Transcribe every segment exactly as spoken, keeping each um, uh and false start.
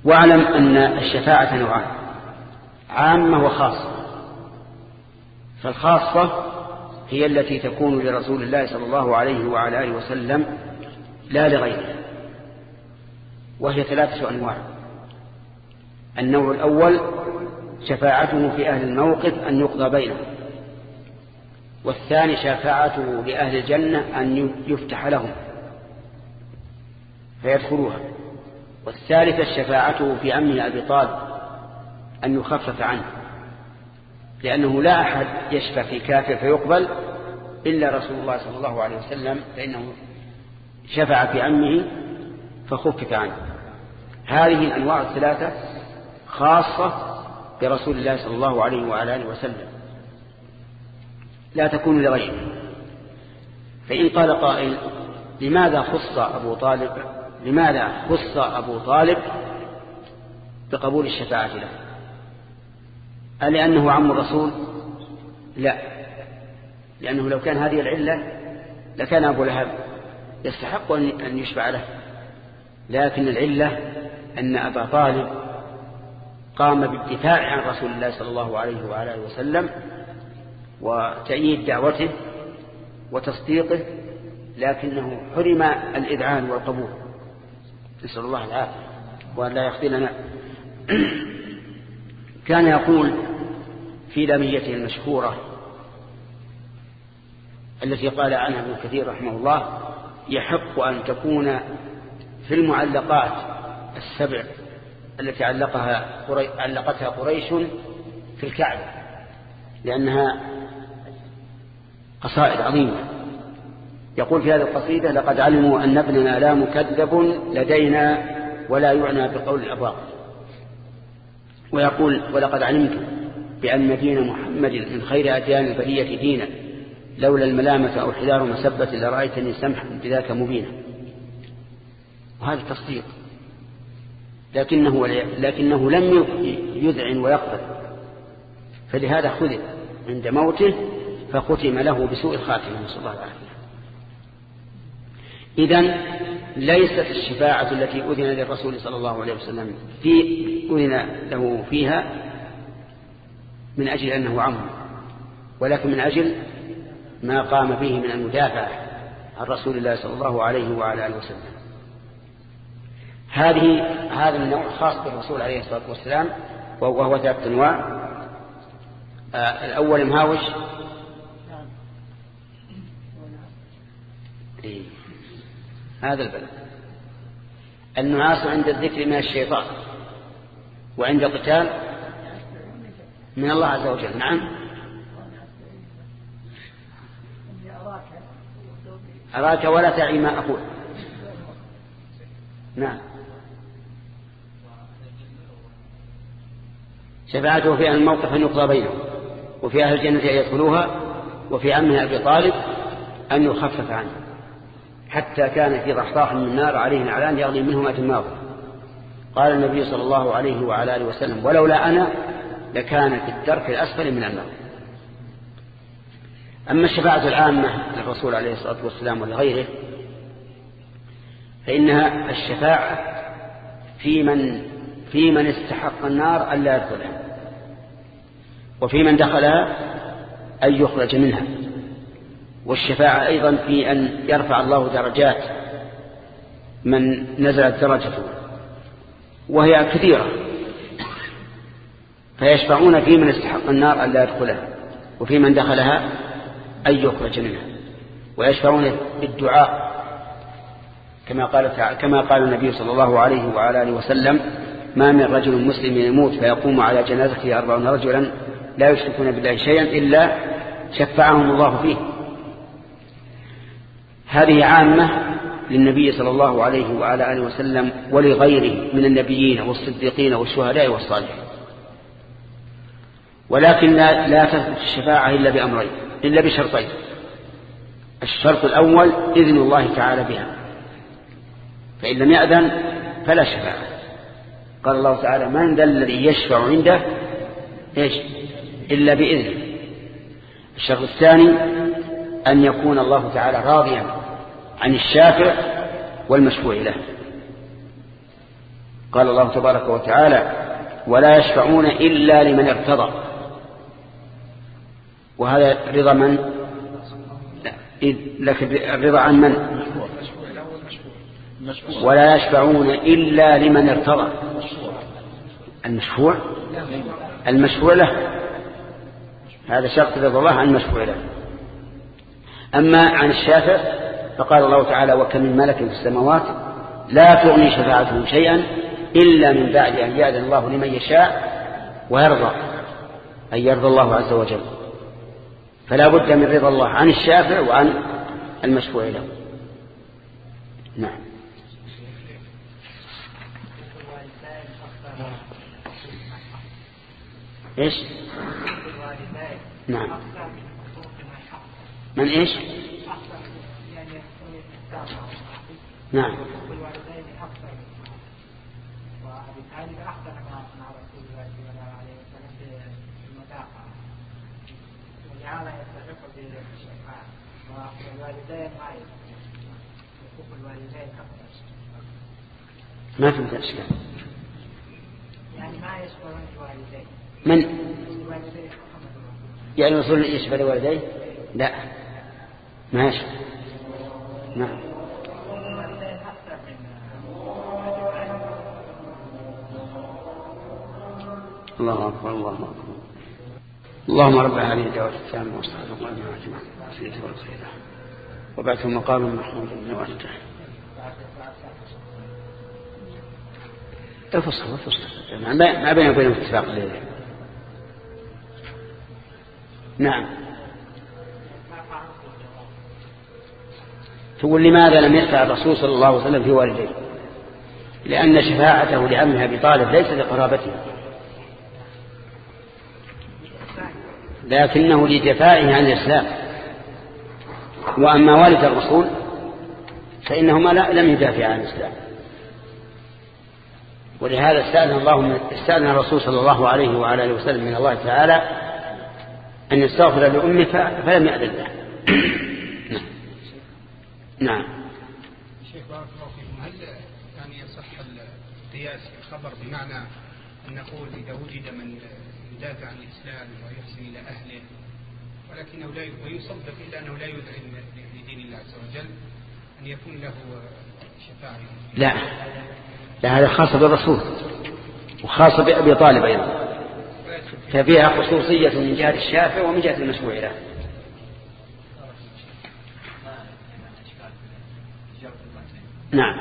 واعلم أن الشفاعة نوعان: عامة وخاصة. فالخاصة هي التي تكون لرسول الله صلى الله عليه وعلى آله وسلم لا لغيره، وهي ثلاثة أنواع. النوع الأول شفاعته في أهل الموقف أن يقضى بينهم، والثاني شفاعته لأهل الجنة أن يفتح لهم فيدخلوها، والثالثة شفاعته في عمه أبي طالب أن يخفف عنه، لأنه لا أحد يشفع في كافر فيقبل إلا رسول الله صلى الله عليه وسلم، فإنه شفع في عمه فخفف عنه. هذه الأنواع الثلاثة خاصة برسول الله صلى الله عليه وعلى آله وسلم، لا تكون لغيره. فإن قال قائل: لماذا خص أبو طالب لماذا خص أبو طالب بقبول الشفاعة له؟ أل لأنه عم الرسول؟ لا، لأنه لو كان هذه العلة لكان أبو لهب يستحق أن يشفع له، لكن العلة أن أبا طالب قام بالدفاع عن رسول الله صلى الله عليه وعلى آله وسلم وتأييد دعوته وتصديقه، لكنه حرم الإذعان والقبول، نسأل الله العافية وأن لا يخذلنا. كان يقول في لاميته المشهورة التي قال عنها ابن كثير رحمه الله: يحق أن تكون في المعلقات السبع التي علقها قري... علقتها قريش في الكعبة، لأنها قصائد عظيمة. يقول في هذه القصيدة: لقد علموا أن ابننا لا مكذب لدينا ولا يعنى بقول الأباط. ويقول: ولقد علمت بأن دين محمد من خير أديان البرية دينا، لولا الملامة أو حذار مسبة لرأيتني سمحا بذاك مبينا. وهذا تصديق، لكنه, لكنه لم يذعن ويقبل، فلهذا خذل عند موته فختم له بسوء الخاتمة، نسأل الله العافية. إذن ليست الشفاعة التي أذن للرسول صلى الله عليه وسلم في أذن له فيها من أجل أنه عمه، ولكن من أجل ما قام به من المدافع عن رسول الله صلى الله عليه وعلى آله وسلم. هذه هذا النوع خاص بالرسول عليه الصلاة والسلام، وهو ثلاثة أنواع. آه الأول مهاوش، إيه؟ هذا البلد النعاس عند الذكر من الشيطان، وعند القتال من الله عز وجل. نعم، أراك ولا تعي ما أقول. نعم، شفاعته في أهل الموقف أن يقضى بينهم، وفي أهل الجنة أن يدخلوها، وفي عمه أبي طالب أن يخفف عنه، حتى كان في ضحضاح من النار عليه نعلان يغلي منهما دماغه. قال النبي صلى الله عليه وعلى آله وسلم: ولولا أنا لكان في الدرك الأسفل من النار. أما الشفاعة العامة للرسول عليه الصلاة والسلام ولغيره فإنها الشفاعة في من في من استحق النار ألا يدخلها، وفي من دخلها أن يخرج منها. والشفاعة أيضا في أن يرفع الله درجات من نزلت درجته، وهي كثيرة، فيشفعون في من استحق النار ألا يدخلها، وفي من دخلها أن يخرج منها. ويشفعون بالدعاء كما قال كما قال النبي صلى الله عليه وعلى آله وسلم: ما من رجل مسلم يموت فيقوم على جنازته أربعون رجلا لا يشركون بالله شيئا إلا شفعهم الله فيه. هذه عامة للنبي صلى الله عليه وعلى آله وسلم ولغيره من النبيين والصديقين والشهداء والصالحين. ولكن لا, لا تثبت الشفاعة إلا بأمرين، إلا بشرطين. الشرط الأول إذن الله تعالى بها، فإن لم يأذن فلا شفاعة. قال الله تعالى: من ذا الذي يشفع عنده إيش إلا بإذنه. الشرط الثاني أن يكون الله تعالى راضيا عن الشافع والمشفوع له. قال الله تبارك وتعالى ولا يشفعون إلا لمن ارتضى. وهذا رضا من؟ لكن الرضا عن من؟ ولا يشفعون إلا لمن ارتضى. المشفوع المشفوع له، هذا شرط رضا الله عن المشفوع له. أما عن الشافع فقال الله تعالى وكم من ملك في السماوات لا تغني شفاعتهم شيئا إلا من بعد أن يأذن الله لمن يشاء ويرضى، أن يرضى الله عز وجل. فلا بد من رضا الله عن الشافع وعن المشفوع له. نعم. إيش؟ نعم. من إيش؟ نعم. ما فهمت الإشكال. يعني ما يشكرون الوالدين. من؟ يعني رسول يشفع لوالديه؟ لا ما يشفع. نعم. الله أكبر الله أكبر. اللهم رب هذه الدعوة التامة والصلاة والسلام على سيدنا محمد وبعثه مقام محمود من وجهه. الفصل الفصل ما بين وبينهم اتفاق الليل. نعم. تقول لماذا لم يشفع الرسول صلى الله عليه وسلم في والديه؟ لأن شفاعته لعمه أبي طالب ليس لقرابته، لكنه لدفاعه عن الإسلام. وأما والد الرسول فإنهما لم يدافع عن الإسلام، ولهذا استأذن الله استأذن الرسول صلى الله عليه وعلى اله وسلم من الله تعالى أن يستغفر لأمه فلم يأذن له. نعم. شيخ بارك الله فيكم، هل يعني يصح القياس الخبر بمعنى أن نقول إذا وجد من يدافع عن الإسلام ويحسن إلى أهله ولكنه لا ويصدق إلا أنه لا يذعن لدين الله عز وجل أن يكون له شفاعة؟ لا لا، هذا خاص بالرسول وخاص بأبي طالب أيضا، ففيها خصوصية من جهة الشافع ومن جهة المشروع له. نعم.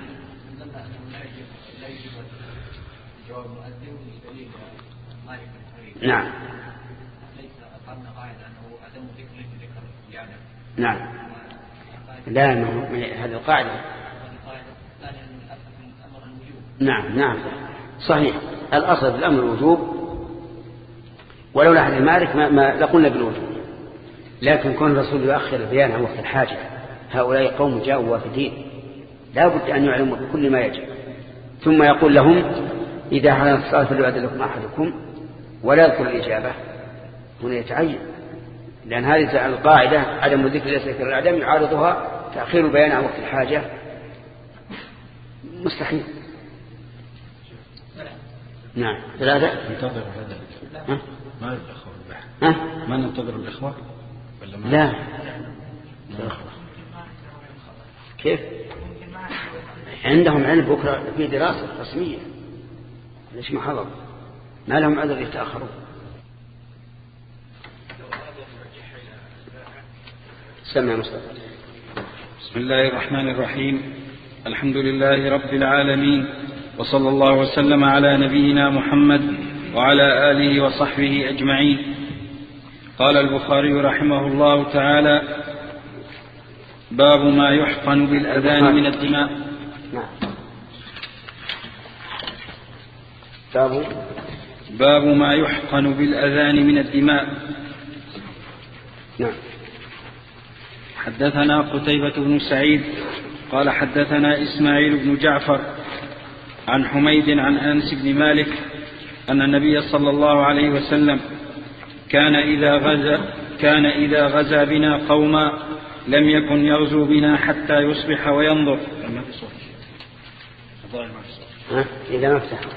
نعم. نعم. لا هذه القاعدة. نعم نعم صحيح، الأصل في الأمر الوجوب، ولولا حديث مالك ما, ما لقلنا بالوجوب، لكن كون الرسول يؤخر البيان عن وقت الحاجة. هؤلاء قوم جاءوا وافدين لا بد أن يعلموا بكل ما يجب، ثم يقول لهم إذا حضرت الصلاة فليؤذن لكم أحدكم ولا يذكر الإجابة. هنا يتعين، لأن هذه القاعدة عدم الذكر ليس ذكر العدم يعارضها تأخير البيان عن وقت الحاجة مستحيل. نعم. ثلاثة. ننتظر هذا ما الأخوة ها؟ ما ننتظر الإخوة ولا ما؟ لا. كيف؟ عندهم علم بكرة في دراسة رسمية، ليش ما حضر؟ ما لهم عذر يتأخرون. سمع مصطفى. بسم الله الرحمن الرحيم، الحمد لله رب العالمين، وصلى الله وسلم على نبينا محمد وعلى آله وصحبه أجمعين. قال البخاري رحمه الله تعالى: باب ما يحقن بالأذان من الدماء. نعم. باب باب ما يحقن بالأذان من الدماء. نعم. حدثنا قتيبة بن سعيد قال حدثنا إسماعيل بن جعفر عن حميد عن أنس بن مالك أن النبي صلى الله عليه وسلم كان إذا غزا كان إذا غزا بنا قوما لم يكن يغزو بنا حتى يصبح وينظر. ها إذا ما فتح.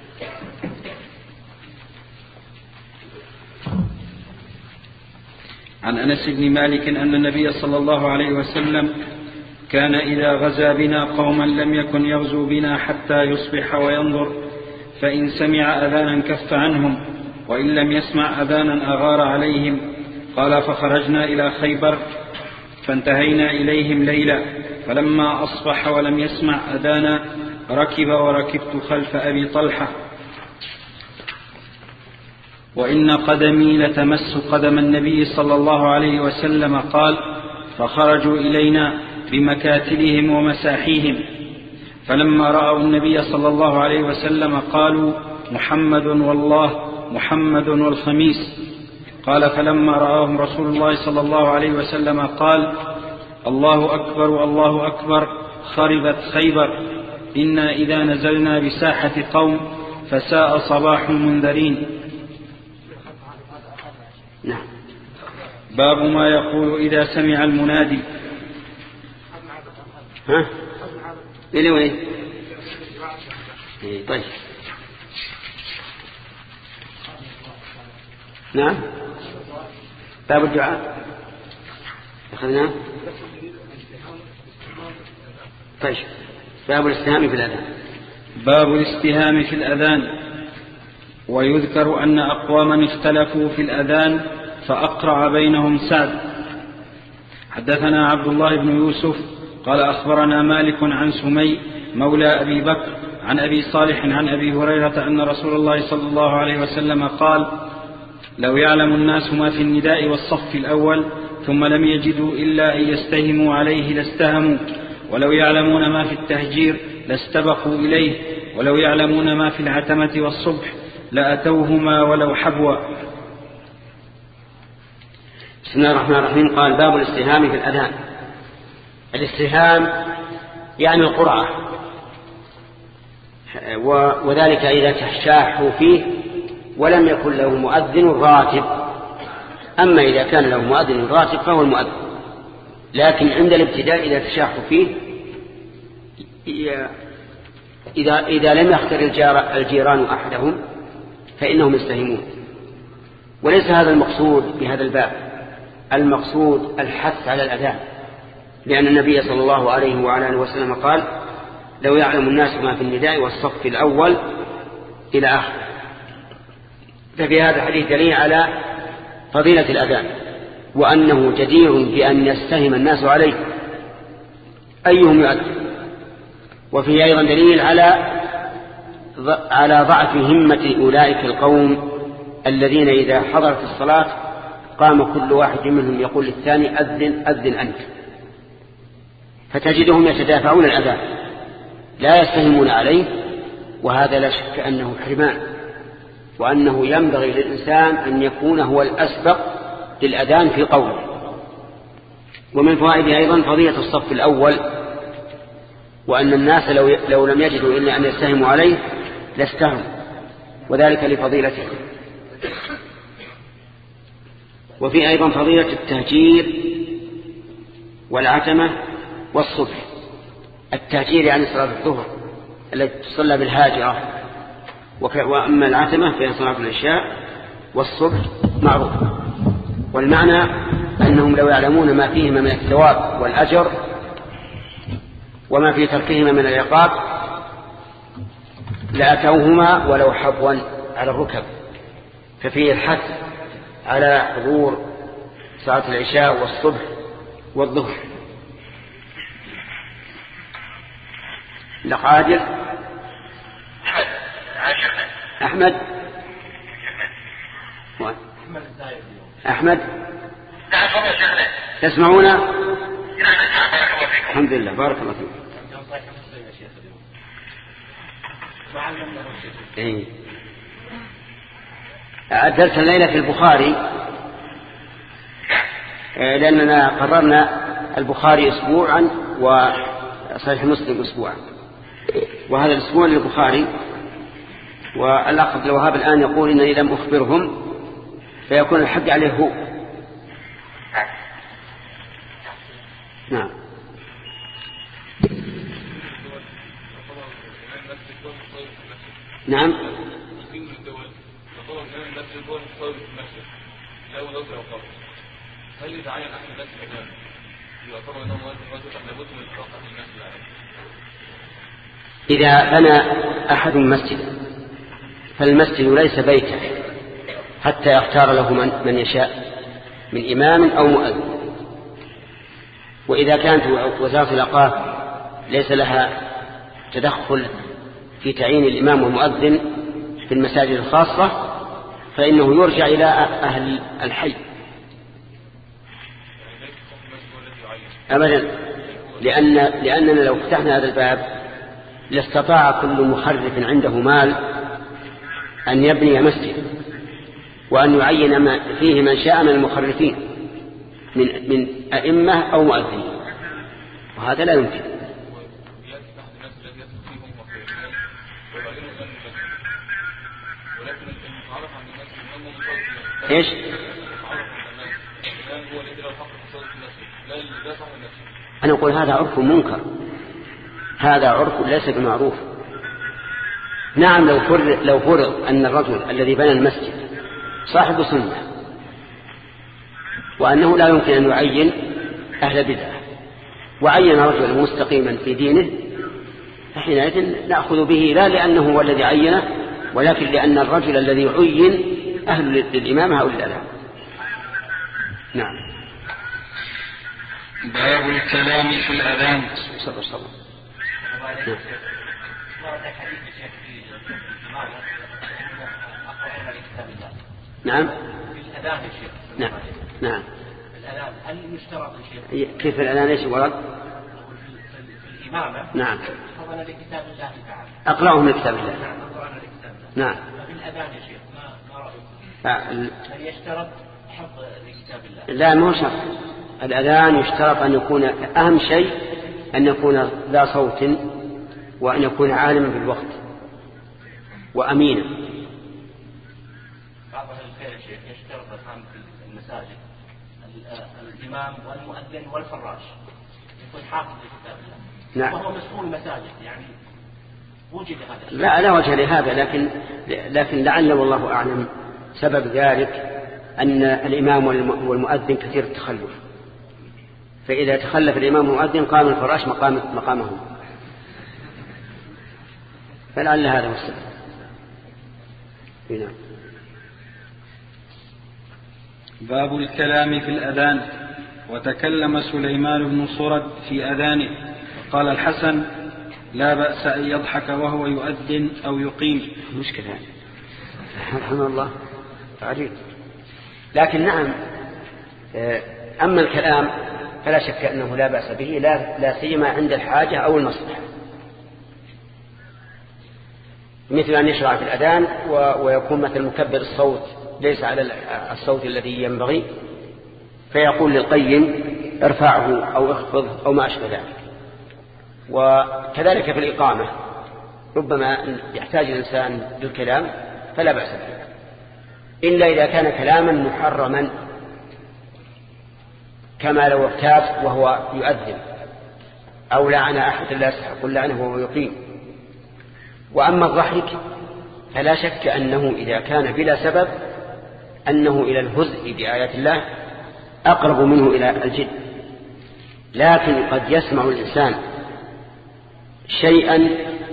عن أنس بن مالك أن النبي صلى الله عليه وسلم كان إذا غزا بنا قوما لم يكن يغزو بنا حتى يصبح وينظر، فإن سمع أذانا كف عنهم، وإن لم يسمع أذانا أغار عليهم. قال فخرجنا إلى خيبر فانتهينا إليهم ليلا، فلما أصبح ولم يسمع أذانا ركب وركبت خلف أبي طلحة، وإن قدمي لتمس قدم النبي صلى الله عليه وسلم. قال فخرجوا إلينا بمكاتلهم ومساحيهم، فلما رأوا النبي صلى الله عليه وسلم قالوا محمد والله محمد والخميس. قال فلما رآهم رسول الله صلى الله عليه وسلم قال الله أكبر الله أكبر خربت خيبر، إنا إذا نزلنا بساحة قوم فساء صباح المنذرين. نعم. باب ما يقول إذا سمع المنادي. ها إلي وين؟ إيه طيب. نعم. باب الدعاء أخذناه. طيب. باب الاستهام في الأذان. باب الاستهام في الأذان. ويذكر أن أقواما اختلفوا في الأذان فأقرع بينهم سعد. حدثنا عبد الله بن يوسف قال أخبرنا مالك عن سمي مولى أبي بكر عن أبي صالح عن أبي هريرة أن رسول الله صلى الله عليه وسلم قال لو يعلم الناس ما في النداء والصف الأول ثم لم يجدوا إلا أن يستهموا عليه لاستهموا، ولو يعلمون ما في التهجير لاستبقوا إليه، ولو يعلمون ما في العتمة والصبح لأتوهما ولو حبوا. بسم الله الرحمن الرحيم. قال باب الاستهام في الأذان. الاستهام يعني القرعة، وذلك إذا تشاحوا فيه ولم يكن له مؤذن راتب. أما إذا كان له مؤذن راتب فهو المؤذن، لكن عند الابتداء إذا تشاحوا فيه إذا, إذا لم يختر الجيران أحدهم فإنهم يستهمون. وليس هذا المقصود بهذا الباب، المقصود الحث على الأذان، لأن النبي صلى الله عليه وعلى آله وسلم قال لو يعلم الناس ما في النداء والصف الأول إلى آخر. ففي هذا الحديث دليل على فضيلة الأذان، وأنه جدير بأن يستهم الناس عليه أيهم يؤذن. وفيه أيضا دليل على على ضعف همة أولئك القوم الذين إذا حضرت الصلاة قام كل واحد منهم يقول للثاني أذن أذن أنت، فتجدهم يتدافعون الأذان لا يستهمون عليه. وهذا لا شك أنه حرمان، وأنه ينبغي للإنسان أن يكون هو الأسبق للأذان في قوله. ومن فوائده أيضا فضيلة الصف الأول، وأن الناس لو, لو لم يجدوا إلا أن يستهموا عليه لاستهموا، وذلك لفضيلته. وفي أيضا فضيلة التهجير والعتمة والصبح. التهجير يعني صلاة الظهر التي تصلى بالهاجرة، وأما العتمة فهي صلاة العشاء، والصبح معروف. والمعنى أنهم لو يعلمون ما فيهما من الثواب والأجر وما في تركهما من العقاب لأتوهما ولو حبوا على الركب. ففيه الحث على حضور صلاة العشاء والصبح والظهر. لقادر أحمد أحمد تسمعون؟ الحمد لله بارك الله فيك. إيه. درس الليلة في البخاري، لأننا قررنا البخاري أسبوعا وصحيح مسلم أسبوعا، وهذا الأسبوع للبخاري. والأخ عبد الوهاب الآن يقول إنني لم أخبرهم، فيكون الحق عليه هو. نعم. نعم. هل يتعين أحد الناس الإمام يعتبر أنه رجل أم لابد من إطلاق الناس العام؟ إذا بنى أحد مسجدا فالمسجد ليس بيته حتى يختار له من, من يشاء من إمام أو مؤذن. وإذا كانت وزارة الأوقاف ليس لها تدخل في تعيين الإمام والمؤذن في المساجد الخاصة فإنه يرجع إلى أهل الحي أبدا، لأن لأننا لو فتحنا هذا الباب لاستطاع كل مخرف عنده مال أن يبني مسجد وأن يعين ما فيه من شاء من المخرفين من من أئمة أو مؤذنين، وهذا لا يمكن. إيش؟ أنا أقول هذا عرف منكر، هذا عرف ليس بمعروف. نعم لو فرض لو فرض أن الرجل الذي بنى المسجد صاحب سنة وأنه لا يمكن أن يعين أهل بدعة وعين رجلا مستقيما في دينه فحينئذ نأخذ به لا لأنه هو الذي عينه ولكن لأن الرجل الذي عين أهل للإمامة أو للأذان. نعم. باب الكلام في الأذان. صلى الله عليه وسلم. نعم. في الأذان يا شيخ. نعم. نعم. الأذان هل يشترط يا شيخ؟ كيف الأذان ايش ورد؟ في الإمامة. نعم. أقرأنا لكتاب الله تعالى. أقرأهم من كتاب الله. نعم أقرأنا لكتاب الله. نعم. في الأذان يا شيخ ما ما رأيكم؟ هل يشترط حفظ لكتاب الله؟ لا مو شرط. الأذان يشترط أن يكون أهم شيء أن يكون ذا صوت وأن يكون عالما بالوقت وأمينا. بعض الخير يا شيخ يشترط الآن في المساجد الإمام والمؤذن والفراش يكون حافظ لكتاب الله. نعم. وهو مسؤول المساجد يعني وجد هذا. لا لا وجه لهذا لكن لكن لعل والله أعلم سبب ذلك أن الإمام والمؤذن كثير التخلف، فإذا تخلف الإمام والمؤذن قام الفراش مقام مقامه، فلعل هذا هو السبب. هنا. باب الكلام في الأذان. وتكلم سليمان بن صرد في أذانه قال الحسن لا بأس أن يضحك وهو يؤذن أو يقيم. مشكلة رحمه الله عجيب. لكن نعم أما الكلام فلا شك أنه لا بأس به لا, لا سيما عند الحاجة أو المصلحة، مثل أن يشرع في الأذان ويكون مثل مكبر الصوت ليس على الصوت الذي ينبغي فيقول للقيم ارفعه أو اخفض أو ما أشبه ذلك. وكذلك في الإقامة ربما يحتاج الإنسان للكلام فلا بأس به إلا إذا كان كلاما محرما كما لو اغتاب وهو يؤذن أو لعن أحد لا يستحق اللعنة وهو يقيم. وأما الضحك فلا شك أنه إذا كان بلا سبب أنه إلى الهزء بآيات الله أقرب منه إلى الجد، لكن قد يسمع الإنسان شيئا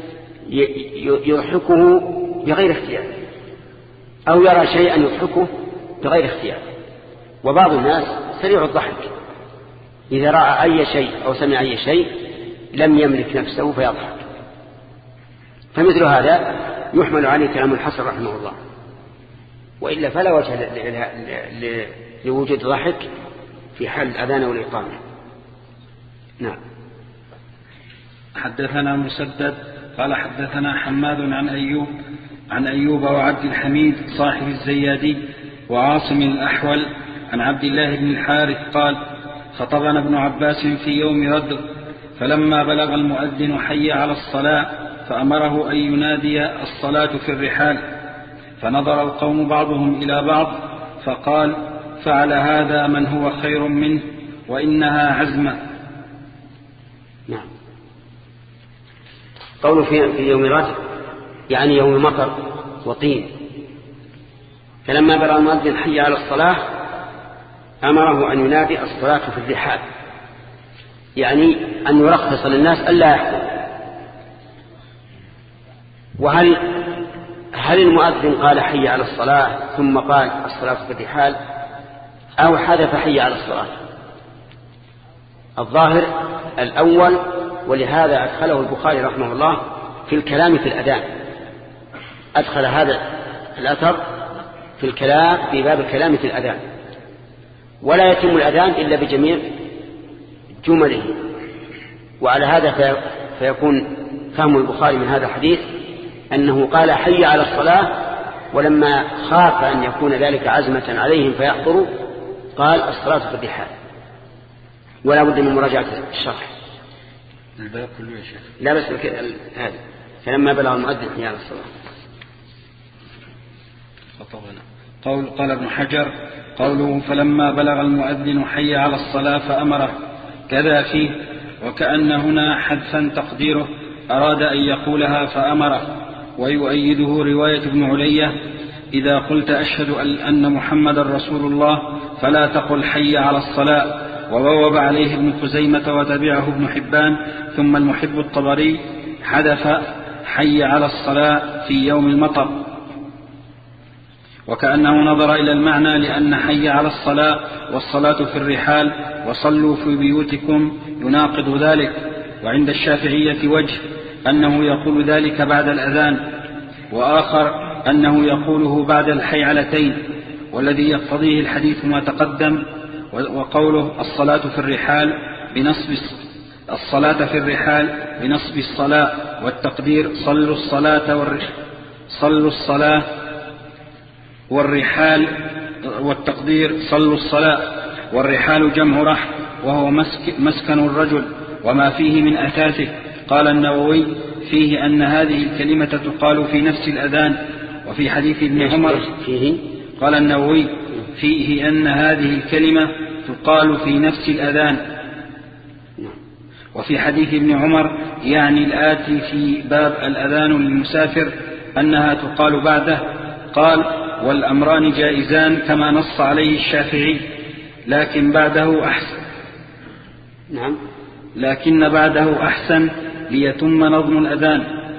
يضحكه بغير اختيار أو يرى شيئا يضحكه بغير اختيار. وبعض الناس سريع الضحك إذا رأى أي شيء أو سمع أي شيء لم يملك نفسه فيضحك، فمثل هذا يحمل عليه كلام الحسن رحمه الله، وإلا فلا وجه لوجود ضحك في حال الأذان والإقامة. نعم. حدثنا مسدد قال حدثنا حماد عن أيوب عن أيوب وعبد الحميد صاحب الزيادي وعاصم الأحول عن عبد الله بن الحارث قال خطبنا ابن عباس في يوم ردغ فلما بلغ المؤذن حي على الصلاة فأمره أن ينادي الصلاة في الرحال، فنظر القوم بعضهم إلى بعض فقال فعل هذا من هو خير منه وإنها عزمة. نعم. قول في يوم ردغ يعني يوم مطر وطين. فلما بلغ المؤذن حي على الصلاة أمره أن ينادي الصلاة في الرحال، يعني أن يرخص للناس ألا يحضروا. وهل هل المؤذن قال حي على الصلاة ثم قال الصلاة في الرحال أو حذف حي على الصلاة؟ الظاهر الأول، ولهذا أدخله البخاري رحمه الله في الكلام في الأذان، أدخل هذا الأثر في الكلام في باب الكلام في الأذان. ولا يتم الأذان إلا بجميع جمله. وعلى هذا فيكون فهم البخاري من هذا الحديث أنه قال حي على الصلاة، ولما خاف أن يكون ذلك عزمة عليهم فيحضروا قال الصلاة في الرحال. ولا بد من مراجعة الشرح. الباب كله يا شيخ. لا بس هذا فلما بلغ المؤذن حي على الصلاة. قول قال ابن حجر قوله فلما بلغ المؤذن حي على الصلاة فأمره كذا فيه، وكأن هنا حذفا تقديره أراد أن يقولها فأمره. ويؤيده رواية ابن علية إذا قلت أشهد أن محمد رسول الله فلا تقل حي على الصلاة. وبوب عليه ابن خزيمة وتبعه ابن حبان ثم المحب الطبري حذف حي على الصلاة في يوم المطر، وكأنه نظر إلى المعنى لأن حي على الصلاة والصلاة في الرحال وصلوا في بيوتكم يناقض ذلك. وعند الشافعية وجه أنه يقول ذلك بعد الأذان، وآخر أنه يقوله بعد الحيعلتين، والذي يقتضيه الحديث ما تقدم. وقوله الصلاة في الرحال بنصب الصلاة في الرحال بنصب الصلاة، والتقدير صلوا الصلاة والر... صلوا الصلاة والرحال، والتقدير صلوا الصلاة. والرحال جمع رحل وهو مسك مسكن الرجل وما فيه من أثاثه. قال النووي فيه أن هذه الكلمة تقال في نفس الأذان. وفي حديث ابن عمر فيه قال النووي فيه أن هذه الكلمة تقال في نفس الأذان. وفي حديث ابن عمر يعني الآتي في باب الأذان للمسافر أنها تقال بعده. قال والأمران جائزان كما نص عليه الشافعي، لكن بعده أحسن. نعم لكن بعده أحسن ليتم نظم الأذان.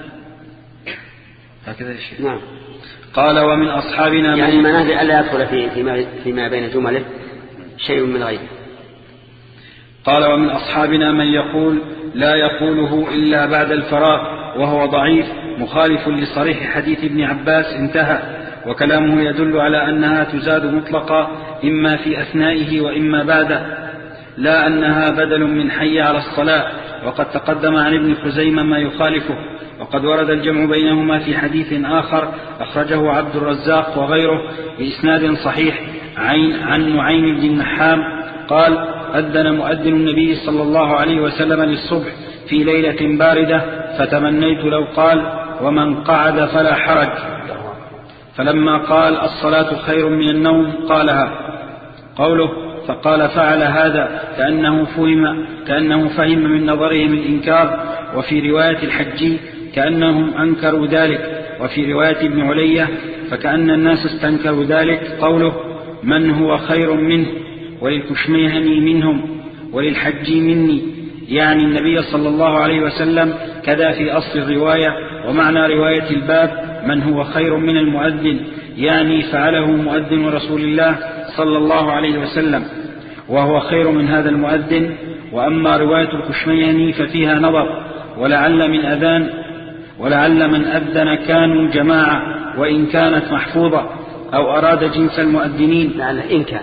هكذا الشيء. نعم. قال ومن أصحابنا يعني المنازل ألا يدخل في فيما, فيما بين جمله شيء من غيره. قال ومن أصحابنا من يقول لا يقوله إلا بعد الفراغ وهو ضعيف مخالف لصريح حديث ابن عباس انتهى. وكلامه يدل على أنها تزاد مطلقا إما في أثنائه وإما بعده، لا أنها بدل من حي على الصلاة. وقد تقدم عن ابن خزيمة ما يخالفه. وقد ورد الجمع بينهما في حديث آخر أخرجه عبد الرزاق وغيره بإسناد صحيح عن نعيم بن النحام قال أذن مؤذن النبي صلى الله عليه وسلم للصبح في ليلة باردة فتمنيت لو قال ومن قعد فلا حرج، فلما قال الصلاة خير من النوم قالها. قوله فقال فعل هذا كأنه فهم, كأنه فهم من نظرهم الإنكار. وفي رواية الحجي كأنهم أنكروا ذلك. وفي رواية ابن علية فكأن الناس استنكروا ذلك. قوله من هو خير منه وللكشميهني منهم وللحجي مني، يعني النبي صلى الله عليه وسلم. كذا في أصل الرواية. ومعنى رواية الباب من هو خير من المؤذن، يعني فعله مؤذن رسول الله صلى الله عليه وسلم وهو خير من هذا المؤذن. وأما رواية الكشميهني ففيها نظر، ولعل من أذان ولعل من أذن كانوا جماعة وإن كانت محفوظة، أو أراد جنس المؤذنين لعل إن كان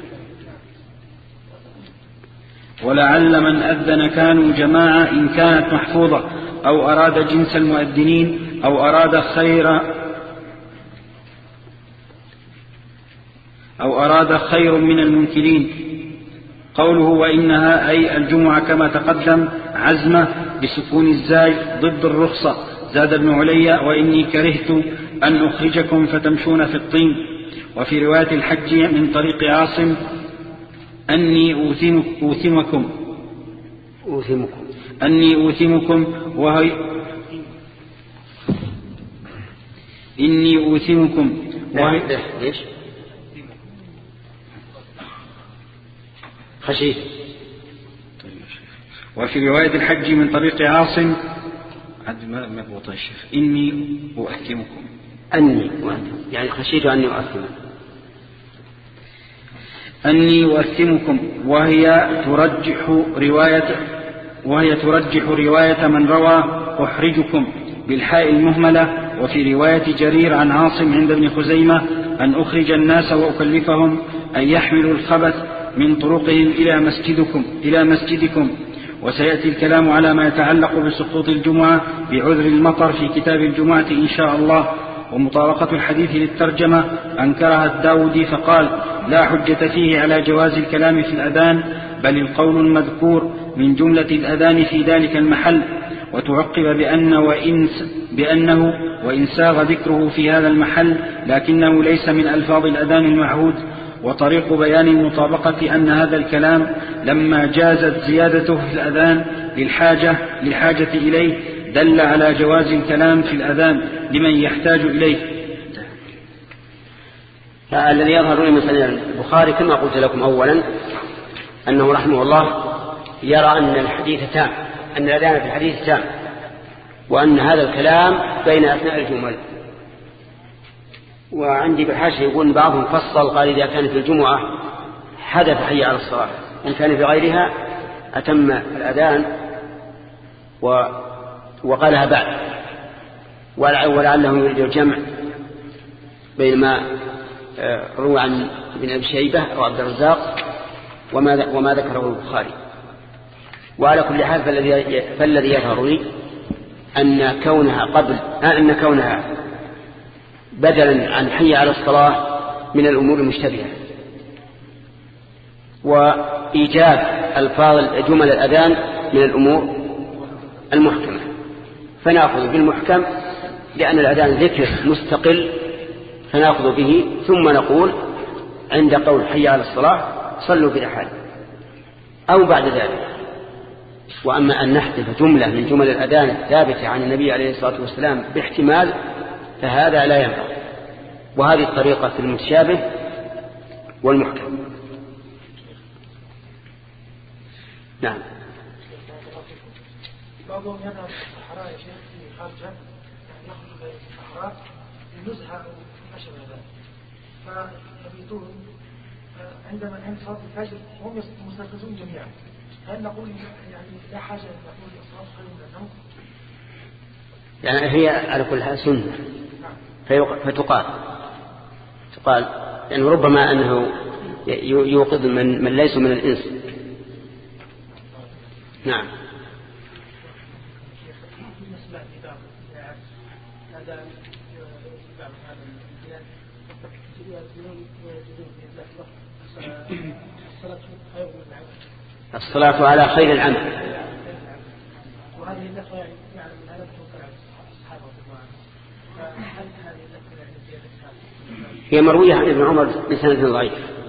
ولعل من أذن كانوا جماعة إن كانت محفوظة، أو أراد جنس المؤذنين، أو أراد خير أو أراد خير من المنكرين. قوله وإنها أي الجمعة كما تقدم عزمة بسكون الزاي ضد الرخصة. زاد ابن علي وإني كرهت أن أخرجكم فتمشون في الطين. وفي رواية الحج من طريق عاصم أني أوثمكم أوثمكم أني أوثمكم وهي إني أوثمكم وهي... ليش خشيت. وفي رواية الحج من طريق عاصم عد ما مضبوط يا شيخ إني أؤثمكم أني أؤثم يعني خشيت أني أؤثم أني أؤثمكم وهي ترجح رواية وهي ترجح رواية من روى أحرجكم بالحاء المهملة. وفي رواية جرير عن عاصم عند ابن خزيمة أن أخرج الناس وأكلفهم أن يحملوا الخبث من طرقهم إلى مسجدكم إلى مسجدكم. وسيأتي الكلام على ما يتعلق بسقوط الجمعة بعذر المطر في كتاب الجمعة إن شاء الله. ومطابقة الحديث للترجمة أنكرها الداودي فقال لا حجة فيه على جواز الكلام في الأذان بل القول المذكور من جملة الأذان في ذلك المحل. وتعقب بأن وإن بأنه وإن ساغ ذكره في هذا المحل لكنه ليس من ألفاظ الأذان المعهود. وطريق بيان المطابقة أن هذا الكلام لما جازت زيادته في الأذان للحاجة, للحاجة إليه دل على جواز الكلام في الأذان لمن يحتاج إليه. الذي يظهر لي من صحيح البخاري كما قلت لكم أولا أنه رحمه الله يرى أن الحديث تام أن الأذان في الحديث تام وأن هذا الكلام بين أثناء الجمل. وعندي بالحاشية يقول بعضهم فصل قال إذا كان في الجمعة حدث حي على الصلاة إن كان في غيرها أتم الأذان و... وقالها بعد ولعله يريد الجمع بين ما روى عن ابن أبي شيبة أو عبد الرزاق وما, وما ذكره البخاري. وعلى كل حال فالذي, فالذي يظهر لي أن كونها قبل أن كونها بدلا عن حي على الصلاة من الأمور المشتبهة. وإيجاب ألفاظ جمل الأذان من الأمور المحكمة فنأخذ بالمحكم لأن الأذان ذكر مستقل فنأخذ به ثم نقول عند قول حي على الصلاة صلوا برحال أو بعد ذلك. وأما أن نحذف جملة من جمل الأذان الثابتة عن النبي عليه الصلاة والسلام باحتمال فهذا لا ينفع. وهذه الطريقة في المتشابه والمحكم. نعم. بعضهم يذهب في الصحراء يا شيخ في خارجة يعني يخرج في الصحراء لنزهة أو ما شابه ذلك فيبيتون عندما عند صلاة الفجر هم مستيقظون جميعا هل نقول يعني لا حاجة أن نقول الصلاة خير من النوم؟ يعني هي على كل حال سنة فتقال تقال يعني ربما أنه يوقظ من, من ليس من الإنس. نعم. الصلاة على خير العمل. وهذه اللفظة يعني من هذا تنكر على الصحابة فهل هذه اللفظة يعني زيادة هي مروية عن ابن عمر بسند ضعيف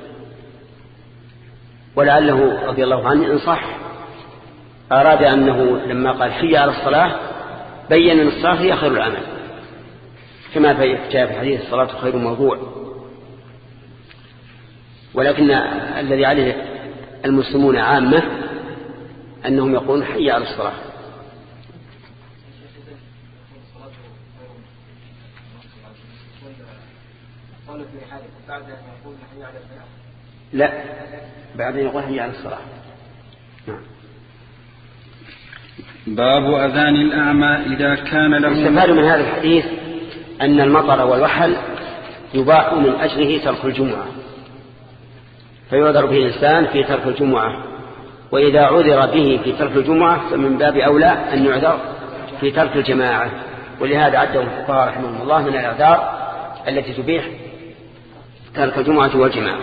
ولعله رضي الله عنه إن صح أراد أنه لما قال حي على الصلاة بين أن الصلاة هي خير العمل كما جاء في الحديث الصلاة خير موضوع. ولكن الذي عليه المسلمون عامة أنهم يقولون حي على الصلاة. لا بعد أن يقول حي على الصلاة. نعم. باب أذان الأعمى إذا كان له. استفاد من هذا الحديث أن المطر والوحل يباح من أجله ترك الجمعة فيعذر به الإنسان في ترك الجمعة وإذا عذر به في ترك الجمعة فمن باب أولى أن يعذر في ترك الجماعة. ولهذا عده الفقهاء رحمهم الله من الأعذار التي تبيح ترك الجمعة والجماعة.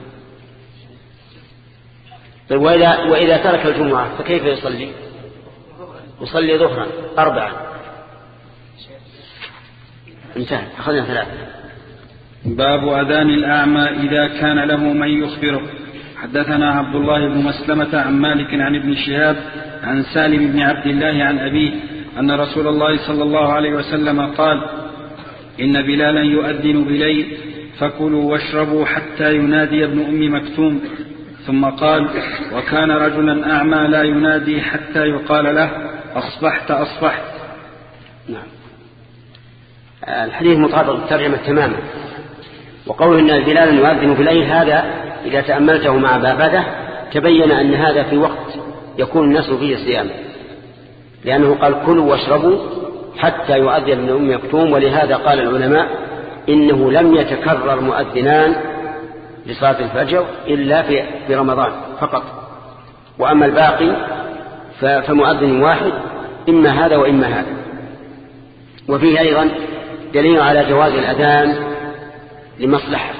وإذا, وإذا ترك الجمعة فكيف يصلي؟ يصلي ظهرا أربعا. انتهى أخذنا ثلاثة. باب أذان الأعمى إذا كان له من يخبره. حدثنا عبد الله بن مسلمة عن مالك عن ابن شهاب عن سالم بن عبد الله عن أبيه أن رسول الله صلى الله عليه وسلم قال إن بلالا يؤذن بليل فكلوا واشربوا حتى ينادي ابن أم مكتوم. ثم قال: وكان رجلا أعمى لا ينادي حتى يقال له: أصبحت أصبحت. نعم. الحديث مطابق الترجمة تماما. وقول إن بلالا يؤذن بليل هذا إذا تأملته مع بابده تبين أن هذا في وقت يكون الناس فيه صيام، لأنه قال: كلوا واشربوا حتى يؤذن ابن أم مكتوم. ولهذا قال العلماء إنه لم يتكرر مؤذنان لصلاة الفجر إلا في رمضان فقط، وأما الباقي فمؤذن واحد، إما هذا وإما هذا. وفيه أيضا دليل على جواز الأذان لمصلحة،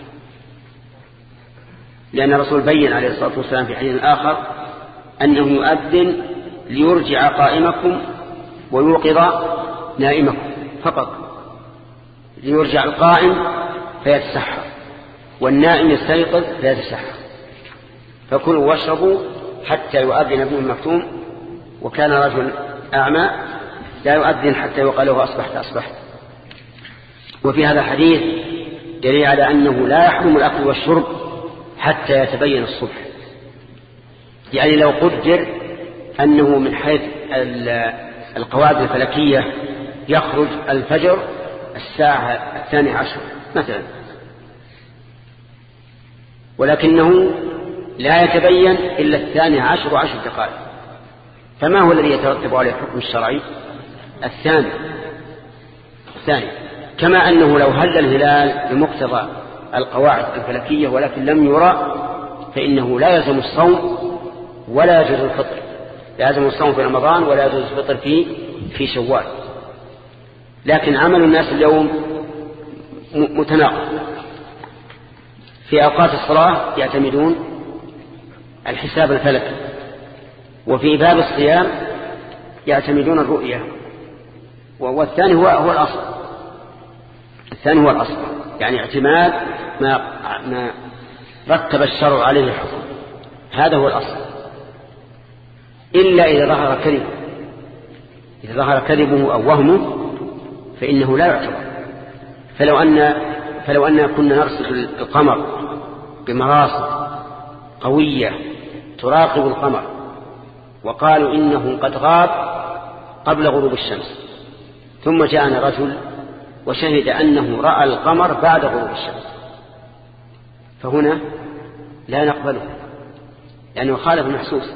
لأن الرسول بين عليه الصلاة والسلام في حديث آخر أنه يؤذن ليرجع قائمكم ويوقظ نائمكم فقط، ليرجع القائم فيتسحر والنائم يستيقظ فيتسحر. فكلوا واشربوا حتى يؤذن ابن مكتوم، وكان رجل أعمى لا يؤذن حتى يقال له: أصبحت أصبحت. وفي هذا الحديث دليل على أنه لا يحرم الأكل والشرب حتى يتبين الصبح. يعني لو قدر أنه من حيث القواعد الفلكية يخرج الفجر الساعة الثانية عشر مثلا، ولكنه لا يتبين إلا الثانية عشر وعشر دقائق، فما هو الذي يترتب عليه الحكم الشرعي؟ الثاني الثاني كما أنه لو هل الهلال بمقتضى القواعد الفلكية ولكن لم يرى فإنه لا يلزم الصوم ولا يجوز الفطر، لا يلزم الصوم في رمضان ولا يجوز الفطر في في شوال. لكن عمل الناس اليوم متناقض. في أوقات الصلاة يعتمدون الحساب الفلكي، وفي باب الصيام يعتمدون الرؤية، والثاني هو هو الأصل. الثاني هو الأصل، يعني اعتماد ما ما رتب الشرع عليه الحكم، هذا هو الأصل، إلا إذا ظهر كذبه. إذا ظهر كذبه أو وهمه فإنه لا يعتبر. فلو أن فلو أن كنا نرصد القمر بمراصد قوية تراقب القمر وقالوا إنه قد غاب قبل غروب الشمس، ثم جاءنا رجل وشهد أنه رأى القمر بعد غروب الشمس، فهنا لا نقبله لأنه خالف المحسوس،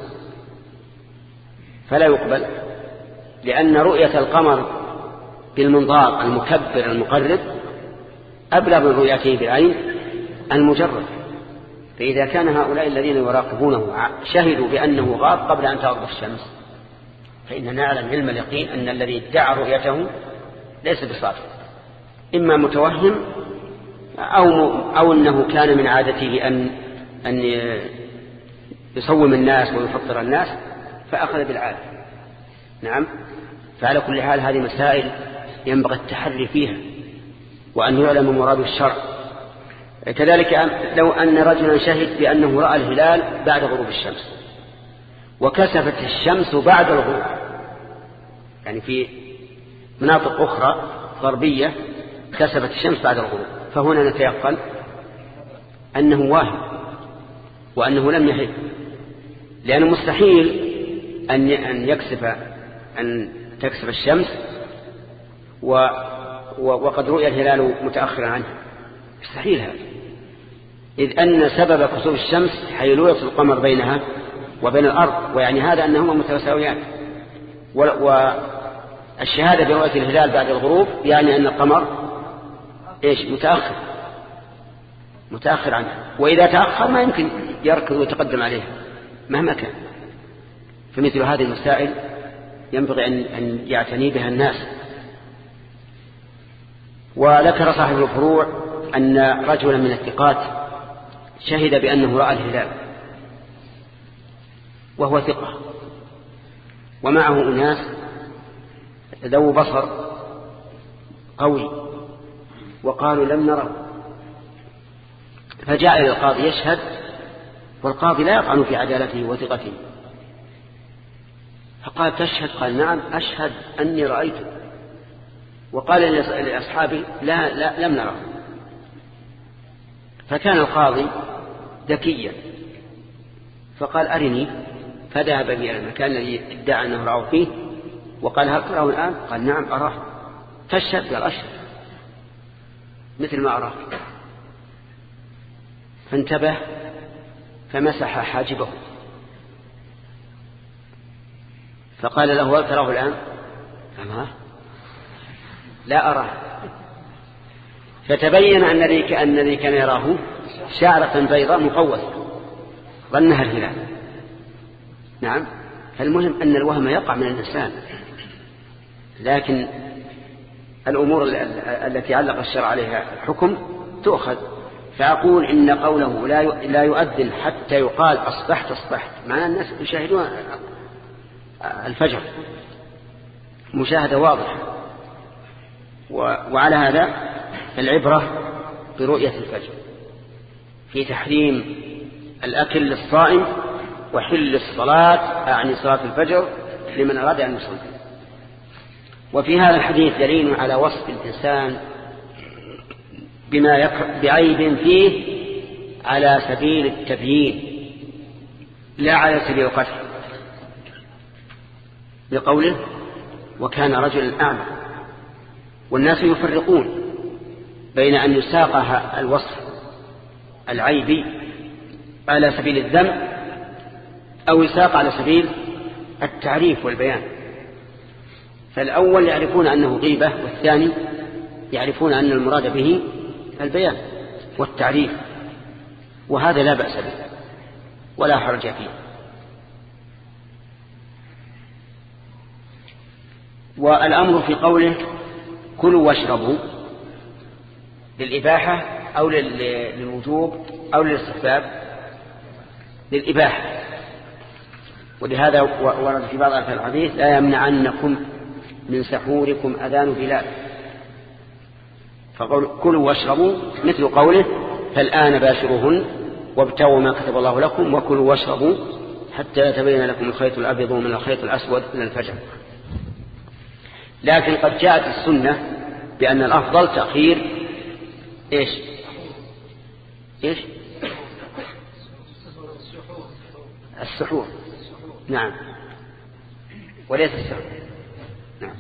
فلا يقبل، لأن رؤية القمر بالمنظار المكبر المقرب أبلغ من رؤيته بعين المجرد. فإذا كان هؤلاء الذين يراقبونه شهدوا بأنه غاب قبل أن تغرب الشمس، فإننا نعلم علم اليقين أن الذي ادعى رؤيته ليس بصادق، إما متوهم أو, أو أنه كان من عادته أن, أن يصوم الناس ويفطر الناس فأخذ بالعادة. نعم. فعلى كل حال هذه مسائل ينبغي التحري فيها وأن يعلم مراد الشرع. كذلك لو أن رجلا شهد بأنه رأى الهلال بعد غروب الشمس وكسفت الشمس بعد الغروب، يعني في مناطق أخرى غربية كسفت الشمس بعد الغروب، فهنا نتيقن أنه واهم وأنه لم يحد، لأنه مستحيل أن أن يكسف أن تكسف الشمس و وقد رؤي الهلال متأخرا عنه، مستحيل هذا، إذ أن سبب كسوف الشمس حيلولة القمر بينها وبين الأرض، ويعني هذا أنهما متساويان. والشهادة برؤية الهلال بعد الغروب يعني أن القمر إيش متأخر متأخر عنه، وإذا تأخر ما يمكن يركض ويتقدم عليه مهما كان. فمثل هذه المسائل ينبغي أن يعتني بها الناس. وذكر صاحب الفروع أن رجلا من الثقات شهد بأنه رأى الهلال وهو ثقة، ومعه أناس ذو بصر قوي وقالوا لم نره، فجاء إلى القاضي يشهد، والقاضي لا يطعن في عدالته وثقته، فقال تشهد؟ قال نعم أشهد أني رأيته، وقال لأصحابه لا, لا لم نره. فكان القاضي ذكيا فقال أرني، فذهب إلى المكان الذي ادعى أنه رأوا فيه وقال هل تراه الآن؟ قال نعم أراه. فاشهد؟ قال أشهد مثل ما أراه. فانتبه فمسح حاجبه فقال له هل تراه الآن؟ قال لا أراه. فتبين أن الذي كان يراه شعرة بيضاء مقوسة ظنها الهلال. نعم. فالمهم أن الوهم يقع من الإنسان، لكن الأمور التي علق الشرع عليها الحكم تؤخذ. فأقول إن قوله لا يؤذن حتى يقال أصبحت أصبحت، معنى الناس يشاهدون الفجر مشاهدة واضحة، وعلى هذا العبرة برؤية الفجر في تحريم الأكل للصائم وحل الصلاة أعني صلاة الفجر لمن أراد أن يصلي. وفي هذا الحديث دليل على وصف الإنسان بما يقع بعيب فيه على سبيل التبيين لا على سبيل القتل، بقوله وكان رجلا أعمى. والناس يفرقون بين أن يساق الوصف العيبي على سبيل الذم أو يساق على سبيل التعريف والبيان. فالأول يعرفون أنه غيبة، والثاني يعرفون أن المراد به البيان والتعريف، وهذا لا بأس به ولا حرج فيه. والأمر في قوله كلوا واشربوا للإباحة أو للوجوب أو للاستحباب؟ للإباحة. ولهذا ورد في بعض الحديث لا يمنعنكم من سحوركم أذان بلال. فقول كلوا واشربوا مثل قوله فالآن باشروهن وابتغوا ما كتب الله لكم وكلوا واشربوا حتى يتبين لكم الخيط الأبيض من الخيط الأسود من الفجر. لكن قد جاءت السنة بأن الأفضل تأخير إيش إيش السحور. نعم وليس السحور. نعم.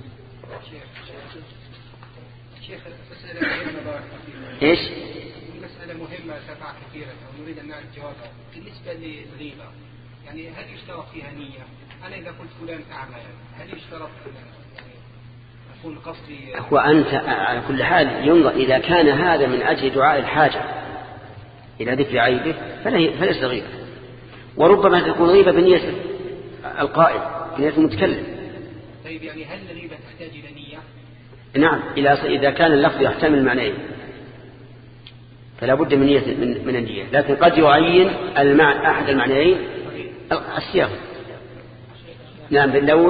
إيش مسألة مهمة تقع كثيرا ونريد أن نعرف جوابها. بالنسبة للغيبة يعني هل يشترط فيها نية؟ أنا إذا قلت فلان أعمى هل يشترط يعني أكون قصدي؟ وأنت على كل حال ينظر إذا كان هذا من أجل دعاء الحاجة إلى ذكر عيبه فليس غيبة. وربما تكون غيبة بنية القائل بنية المتكلم. طيب يعني هل الغيبة تحتاج إلى نية؟ نعم إذا كان اللفظ يحتمل معنيين فلا بد من نية من النية، لكن قد يعين المعنى أحد المعنيين الصيغة. نعم بن داود.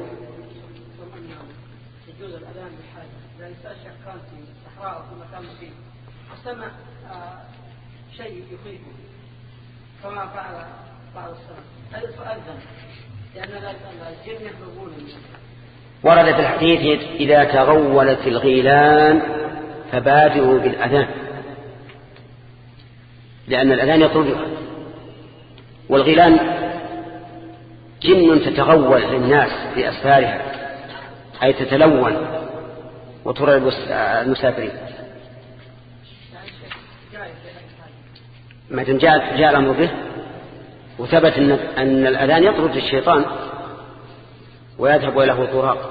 يجوز الأذان بالحاجة إذا الإنسان كان في صحراء أو في مكان مقيم وسمع شيء يخيفه كما فعل بعض السلف هل تؤذن لأن الجن يخرجون منه؟ ورد في الحديث إذا تغولت الغيلان فبادروا بالأذان، لأن الأذان يطردها. والغيلان جن تتغول للناس في أسفارها أي تتلون وترى المسافرين. ما جاء جاء الأمر به وثبت أن, أن الأذان يطرد الشيطان ويذهب إلى طراق.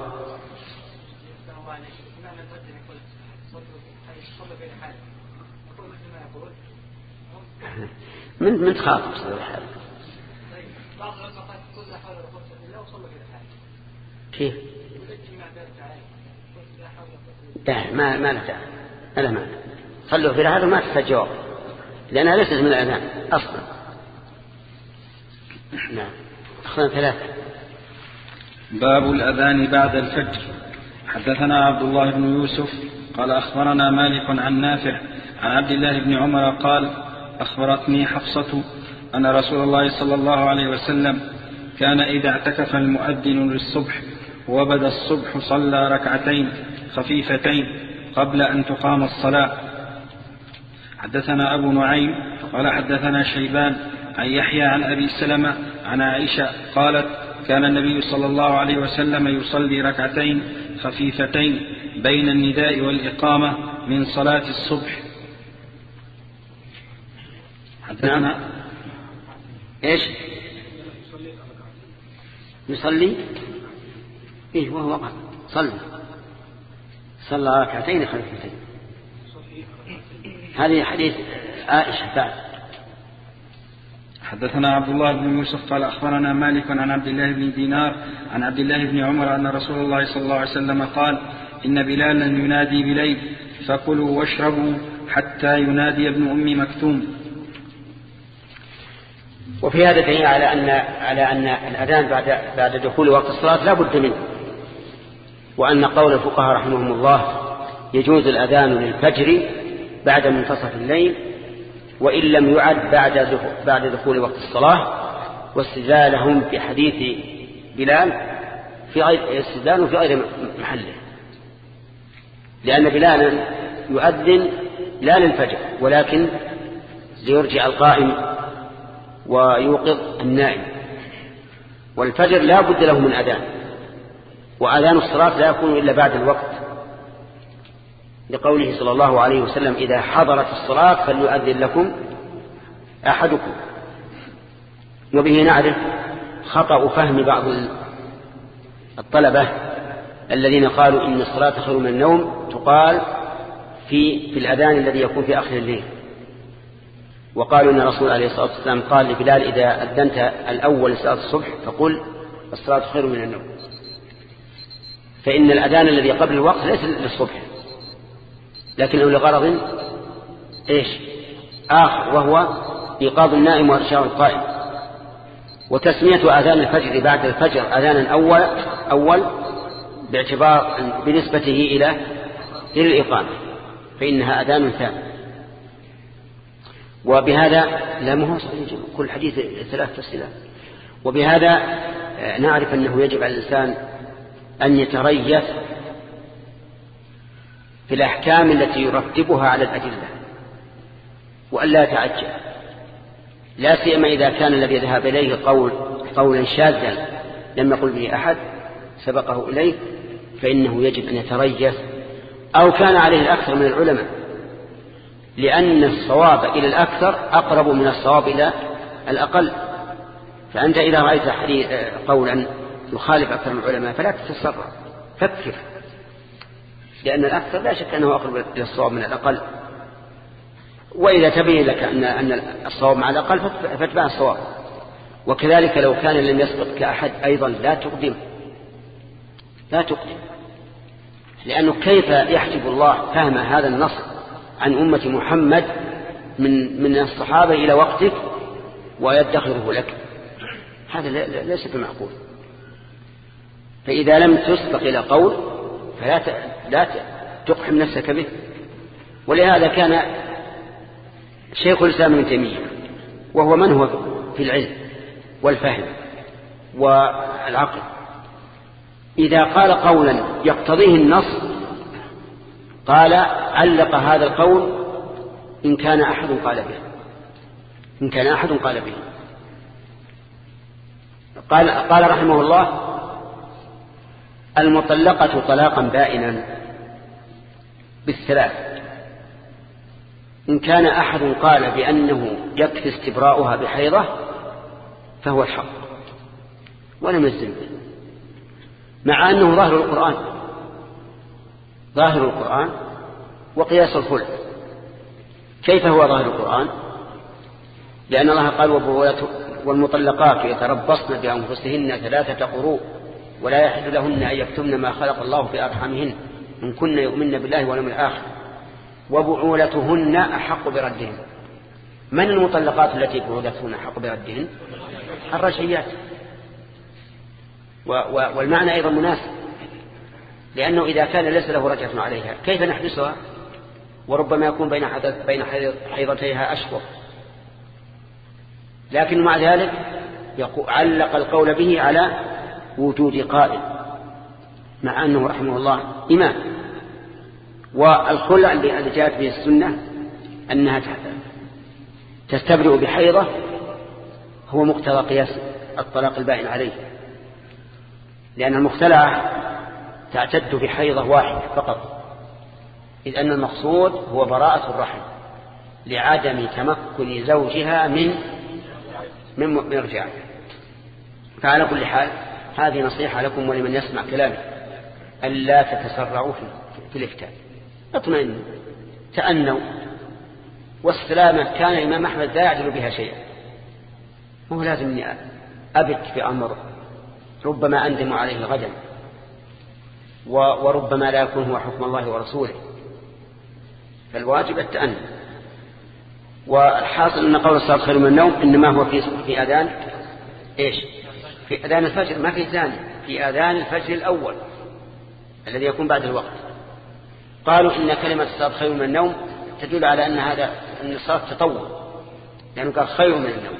من من تخاطب صدر الحال كيف؟ لا ما ما له داعي لا ما صلوا في هذا ما تحتاج جواب لأنها ليست من الأذان أصلا. نعم. أخذنا ثلاثة. باب الأذان بعد الفجر. حدثنا عبد الله بن يوسف قال أخبرنا مالك عن نافع عن عبد الله بن عمر قال أخبرتني حفصة أن رسول الله صلى الله عليه وسلم كان إذا اعتكف المؤذن للصبح وبدا الصبح صلى ركعتين خفيفتين قبل أن تقام الصلاة. حدثنا أبو نعيم قال حدثنا شيبان عن يحيى عن أبي سلمة عن عائشة قالت كان النبي صلى الله عليه وسلم يصلي ركعتين خفيفتين بين النداء والإقامة من صلاة الصبح. نعم. إيش يصلي إيه وهو وقع صلى صلى ركعتين خفيفتين. هذه حديث عائشة بعد. حدثنا عبد الله بن يوسف قال أخبرنا مالك عن عبد الله بن دينار عن عبد الله بن عمر أن رسول الله صلى الله عليه وسلم قال إن بلالا ينادي بليل فكلوا واشربوا حتى ينادي ابن أم مكتوم. وفي هذا دليل على أن على أن الأذان بعد بعد دخول وقت الصلاة لا بد منه، وأن قول الفقهاء رحمهم الله يجوز الأذان للفجر بعد منتصف الليل وإن لم يعد بعد بعد دخول وقت الصلاة، واستدلالهم في حديث بلال في غير استدلال في غير محله، لأن بلالا يؤذن لا للفجر ولكن ليرجع القائم ويوقظ النائم، والفجر لا بد له من أذان، وأذان الصلاة لا يكون إلا بعد الوقت، لقوله صلى الله عليه وسلم إذا حضرت الصلاة فليؤذن لكم أحدكم. وبه نعرف خطأ فهم بعض الطلبة الذين قالوا إن الصلاة خير من النوم تقال في في الأذان الذي يكون في آخر الليل، وقالوا إن الرسول عليه الصلاة والسلام قال لبلال إذا أذنت الأول لصلاة الصبح فقل الصلاة خير من النوم، فإن الأذان الذي قبل الوقت ليس للصبح لكنه لغرض إيش آخر، وهو إيقاظ النائم وإرشاد القائم. وتسمية أذان الفجر بعد الفجر أذانا أول أول باعتبار بنسبته إلى إلى الإقامة فإنها أذان ثاني. وبهذا لا مهوص كل حديث ثلاث تفصيلات. وبهذا نعرف أنه يجب على الإنسان أن يتريث في الأحكام التي يرتبها على الأدلة وأن لا يتعجل، لا سيما إذا كان الذي يذهب إليه قول قولا شاذا لم يقل به أحد سبقه إليه، فإنه يجب أن يتريث، أو كان عليه الأكثر من العلماء، لأن الصواب إلى الأكثر أقرب من الصواب إلى الأقل. فأنت إذا رأيت قولا يخالف أكثر من العلماء فلا تتسرع، فكر، لأن الأكثر لا شك أنه أقرب إلى الصواب من الأقل، وإذا تبين لك أن أن الصواب مع الأقل فاتبع الصواب. وكذلك لو كان لم يسبق كأحد أيضا لا تقدم لا تقدم لأنه كيف يحجب الله فهم هذا النص عن أمة محمد من من الصحابة إلى وقتك ويدخره لك؟ هذا ليس بمعقول. فإذا لم تسبق إلى قول فلا لا تقحم نفسك به. ولهذا كان شيخ الإسلام ابن تيمية وهو من هو في العلم والفهم والعقل إذا قال قولا يقتضيه النص قال علق هذا القول إن كان أحد قال به إن كان أحد قال به قال, قال رحمه الله المطلقة طلاقا بائنا بالثلاث إن كان أحد قال بأنه يكفي استبراؤها بحيضة فهو الحق ولم يلزم به، مع أنه ظاهر القرآن ظاهر القرآن وقياس الخلق. كيف هو ظاهر القرآن؟ لأن الله قال والمطلقات يتربصن بأنفسهن ثلاثة قروء ولا يحل لهن أن يكتمن ما خلق الله في أرحامهن إن كن يؤمن بالله واليوم الآخر وبعولتهن أحق بردهن. من المطلقات التي بعولتهن أحق بردهن؟ الرجعيات. والمعنى أيضا مناسب، لأنه إذا كان ليس له رجعة عليها كيف نحبسها؟ وربما يكون بين بين حيضتيها أشهر، لكن مع ذلك علق القول به على وجود قائل، مع أنه رحمه الله إمام والخلع الذي جاءت به السنة أنها تستبرئ بحيضة هو مقتضى قياس الطلاق البائن عليه، لأن المختلعة تعتد بحيضة واحدة فقط، إذ أن المقصود هو براءة الرحم لعدم تمكن زوجها من من مرجعه. فعلى كل حال هذه نصيحة لكم ولمن يسمع كلامي، ألا تتسرعوا في الإفتاء، اطمئنوا تأنوا، والسلامة كان الإمام أحمد لا يعدل بها شيئا، مو لازم أني أبت في أمر ربما أندم عليه غدا وربما لا يكون هو حكم الله ورسوله، فالواجب التأني. والحاصل أن قول الصلاة خير من النوم إنما هو في في أذان إيش؟ في أذان الفجر، ما في ثاني، في أذان الفجر الأول الذي يكون بعد الوقت. قالوا إن كلمة الصلاة خير من النوم تدل على أن هذا أن الصلاة تطول، لأنه قال خير من النوم،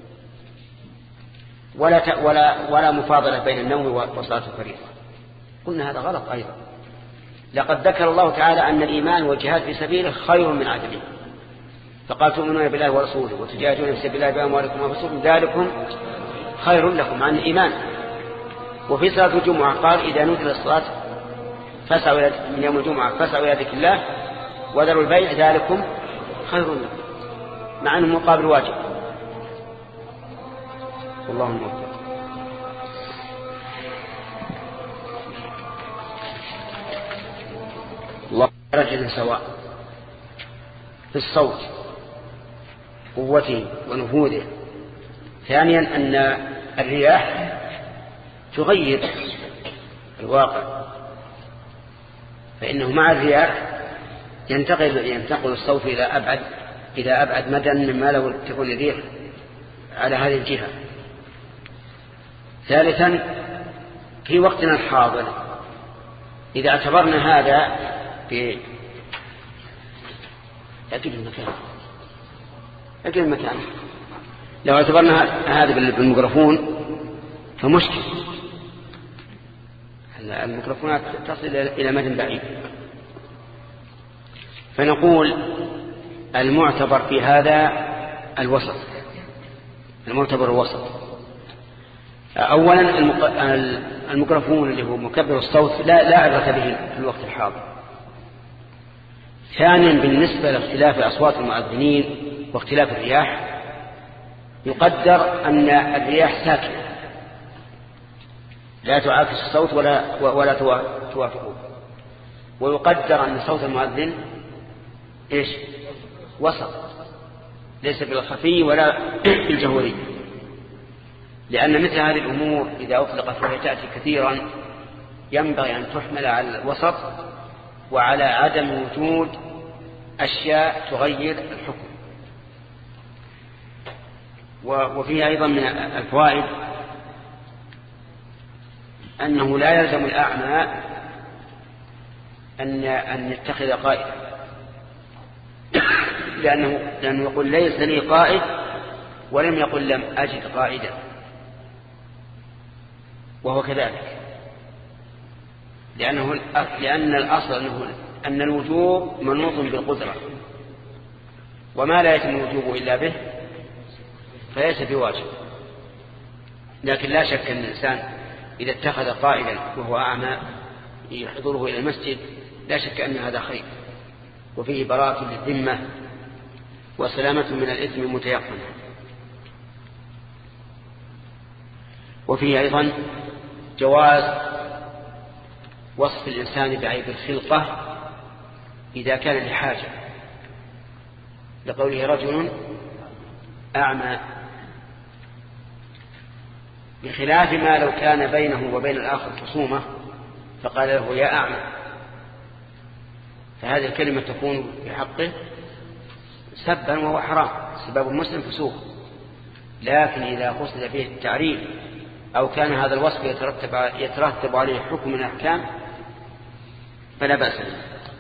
ولا ولا ولا مفاضلة بين النوم وصلاة الفريضة. قلنا هذا غلط أيضا. لقد ذكر الله تعالى أن الإيمان والجهاد في سبيله خير من عدمه، فقال تؤمنون بالله ورسوله وتجاهدون في سبيل الله بأموالكم وأنفسكم ذلكم خير لكم عن الإيمان. وفي صلاة الجمعة قال إذا نودي للصلاة فاسعوا من يوم الجمعة فاسعوا إلى ذكر الله وذروا البيع ذلكم خير لكم، مع أنه مقابل واجب. والله الموفق. الله رجل سواء في الصوت قوته ونفوذه. ثانيا أن الرياح تغير الواقع، فإنه مع الرياح ينتقل ينتقل الصوت إلى أبعد إلى أبعد مدى مما لو تكون الريح على هذه الجهة. ثالثا في وقتنا الحاضر إذا اعتبرنا هذا في أكيد المكان أكيد المكان لو اعتبرنا هذا بالميكروفون فمشكل، الميكروفونات تصل إلى مدى بعيد. فنقول المعتبر في هذا الوسط، المعتبر الوسط. أولا الميكروفون اللي هو مكبر الصوت لا لا عبرة به في الوقت الحاضر. ثانيا بالنسبة لاختلاف أصوات المؤذنين واختلاف الرياح يقدر أن الرياح ساكنة لا تعاكس الصوت ولا ولا توافقه، ويقدر أن صوت المؤذن إيش؟ وسط، ليس بالخفي ولا بالجهوري، لأن مثل هذه الأمور إذا أطلقت وهي تأتي كثيرا ينبغي أن تحمل على الوسط وعلى عدم وجود أشياء تغير الحكم. وفيها أيضا من الفوائد أنه لا يلزم الأعمى أن أن يتخذ قائدا، لأنه لأنه يقول ليس لي قائد ولم يقل لم أجد قائدا، وهو كذلك، لأنه لأن الأصل أنه أن الوجوب منوط بالقدرة، وما لا يتم الوجوب إلا به فليس بواجب. لكن لا شك أن الإنسان إذا اتخذ قائدا وهو أعمى يحضره إلى المسجد لا شك أن هذا خير، وفيه براءة للذمة وسلامة من الإثم المتيقن. وفيه أيضا جواز وصف الإنسان بعيب الخلقة إذا كان لحاجة، لقوله رجل أعمى، بخلاف ما لو كان بينه وبين الآخر خصومة فقال له يا أعمى، فهذه الكلمة تكون في حقه سبا وهو حرام، سباب المسلم فسوق. لكن إذا قصد به التعريف أو كان هذا الوصف يترتب, يترتب عليه حكم من الأحكام فلا بأس به.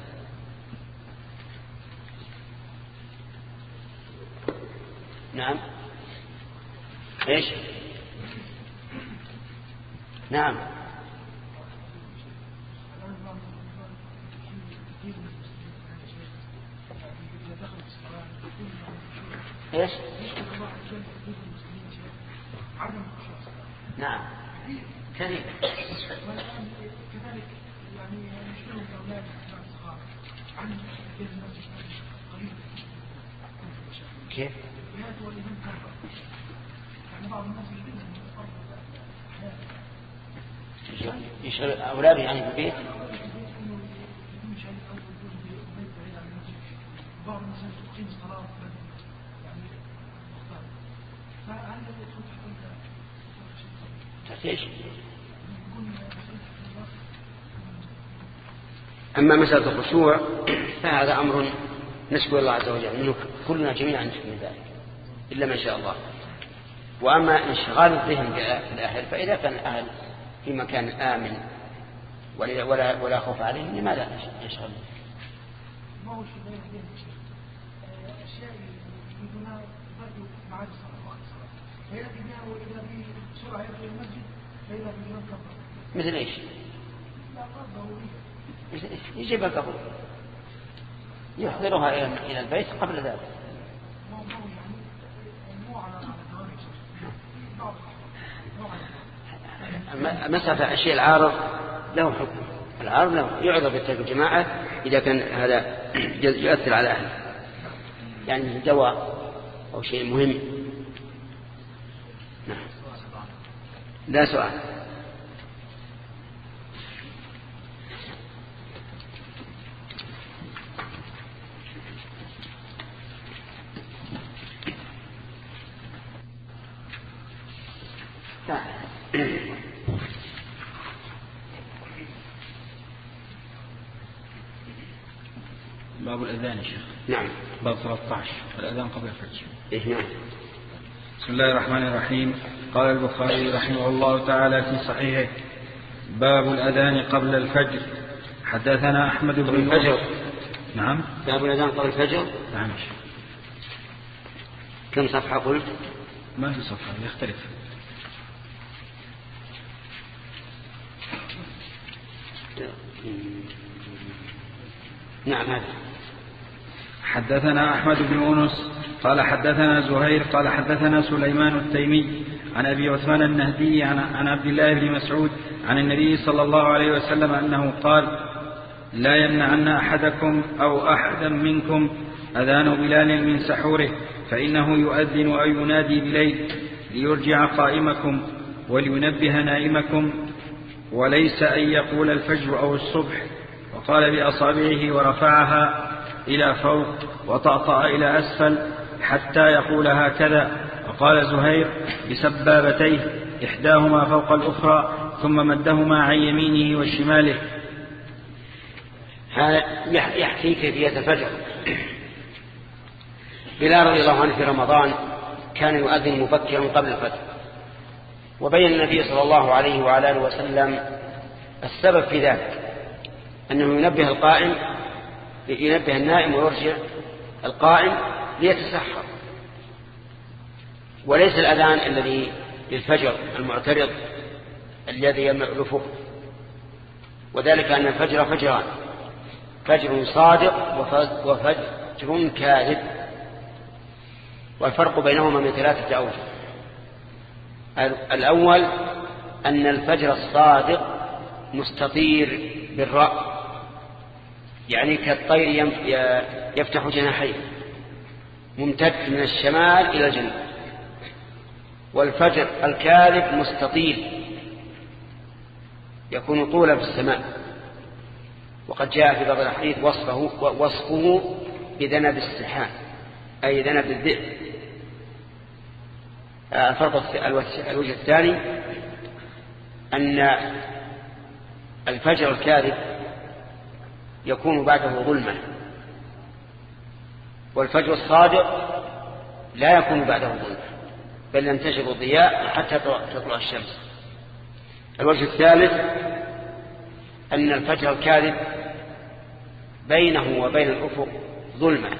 نعم إيش نعم إيش؟ نعم كثير. كيف؟ يشغل أولاده يعني في البيت؟ تحتاج. أما مسألة الخشوع فهذا أمر نشكو الله عز وجل منه كلنا جميعا نشكو من ذلك إلا ما شاء الله. وأما انشغال الذهن بالأهل فإذا كان الأهل في مكان آمن ولا ولا, ولا خوف عليهم لماذا يشغل؟ ما هو شيء غير أشياء يريدونها برضو مع الصلاة وقت الصلاة فيأتي بها وإذا به بسرعة يدخل المسجد فإذا به يوم كبر. مثل إيش؟ يجيب القبر يحضرها إلى البيت قبل ذلك. مسألة الشيء العارض له حكم. العارض له يعذر بالترك الجماعة إذا كان هذا يؤثر على أهله يعني دواء أو شيء مهم. نعم. لا سؤال. باب الأذان يا شيخ. نعم. باب ثلاثة عشر الأذان قبل الفجر. إيه نعم. بسم الله الرحمن الرحيم. قال البخاري رحمه الله تعالى في صحيحه باب الأذان قبل الفجر. حدثنا أحمد بن الفجر. نعم. باب الأذان قبل الفجر. نعم. كم صفحة قلت؟ ما في صفحة يختلف. نعم هذا. حدثنا أحمد بن يونس قال حدثنا زهير قال حدثنا سليمان التيمي عن أبي عثمان النهدي عن عبد الله بن مسعود عن النبي صلى الله عليه وسلم أنه قال لا يمنعن أحدكم أو أحدا منكم أذان بلال من سحوره فإنه يؤذن أو ينادي بليل ليرجع قائمكم ولينبه نائمكم وليس أن يقول الفجر أو الصبح. وقال بأصابعه ورفعها إلى فوق وطأطأ إلى أسفل حتى يقول هكذا. وقال زهير بسبابتيه إحداهما فوق الأخرى ثم مدهما عن يمينه وشماله. هذا يحكي كيفية الفجر. بلال رضي الله عنه في رمضان كان يؤذن مبكرا قبل الفجر وبين النبي صلى الله عليه وعلى آله وسلم السبب في ذلك أنه ينبه القائم ينبه النائم ويرجع القائم ليتسحر وليس الأذان الذي للفجر المعترض الذي يمنع الأفق. وذلك أن الفجر فجران فجر صادق وفجر كاذب والفرق بينهما من ثلاثة أوجه. الأول أن الفجر الصادق مستطير بالرأي يعني كالطير يفتح جناحيه ممتد من الشمال إلى الجنوب. والفجر الكاذب مستطيل يكون طولا في السماء وقد جاء في بعض الحديث وصفه, وصفه بذنب السحان أي ذنب الذئب. الفرق الوجه الثاني أن الفجر الكاذب يكون بعده ظلمة والفجر الصادق لا يكون بعده ظلمة بل ينتشر الضياء حتى تطلع الشمس. الوجه الثالث أن الفجر الكاذب بينه وبين الأفق ظلمة